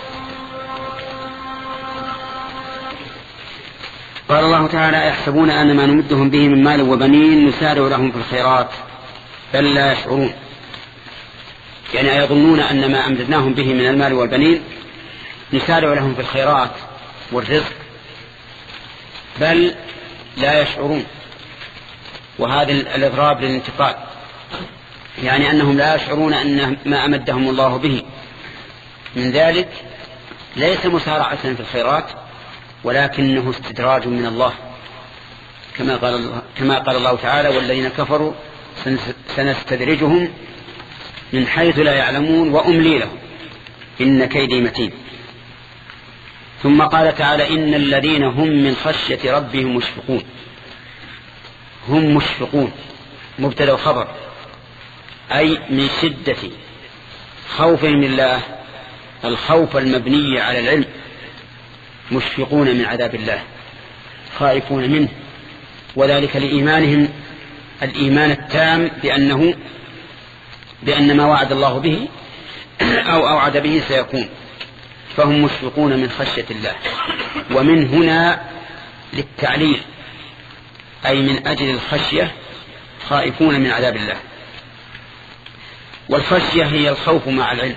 قال الله تعالى يحسبون أن ما نمدهم به من مال وبنين نسارع لهم في الخيرات بل لا يشعرون، يعني يظنون أن ما أمددناهم به من المال والبنين نسارع لهم في الخيرات والرزق بل لا يشعرون. وهذا الإضراب للانتقال، يعني أنهم لا يشعرون أن ما أمدهم الله به من ذلك ليس مسارعة في الخيرات ولكنه استدراج من الله، كما قال الله, كما قال الله تعالى والذين كفروا سنستدرجهم من حيث لا يعلمون وأملي لهم إن كيدي متين. ثم قال تعالى إن الذين هم من خشية ربهم مشفقون. هم مشفقون مبتدأ وخبر، أي من شدة خوفهم من الله الخوف المبني على العلم، مشفقون من عذاب الله خائفون منه، وذلك لإيمانهم الإيمان التام بأنه بأن ما وعد الله به أو أوعد به سيكون، فهم مشفقون من خشية الله. ومن هنا للتعليل، أي من أجل الخشية خائفون من عذاب الله. والخشية هي الخوف مع العلم،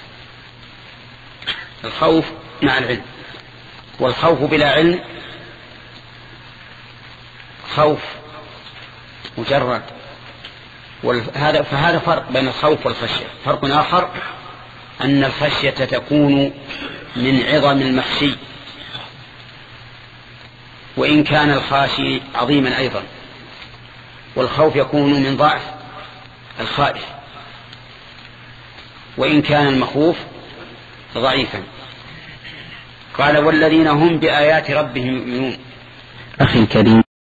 الخوف مع العلم، والخوف بلا علم خوف مجرد. وهذا فهذا فرق بين الخوف والخشية. فرق آخر أن الخشية تكون من عظم المخشي وإن كان الخاشي عظيما أيضا، والخوف يكون من ضعف الخائف وإن كان المخوف ضعيفا. قال والذين هم بآيات ربهم يؤمنون. أخي الكريم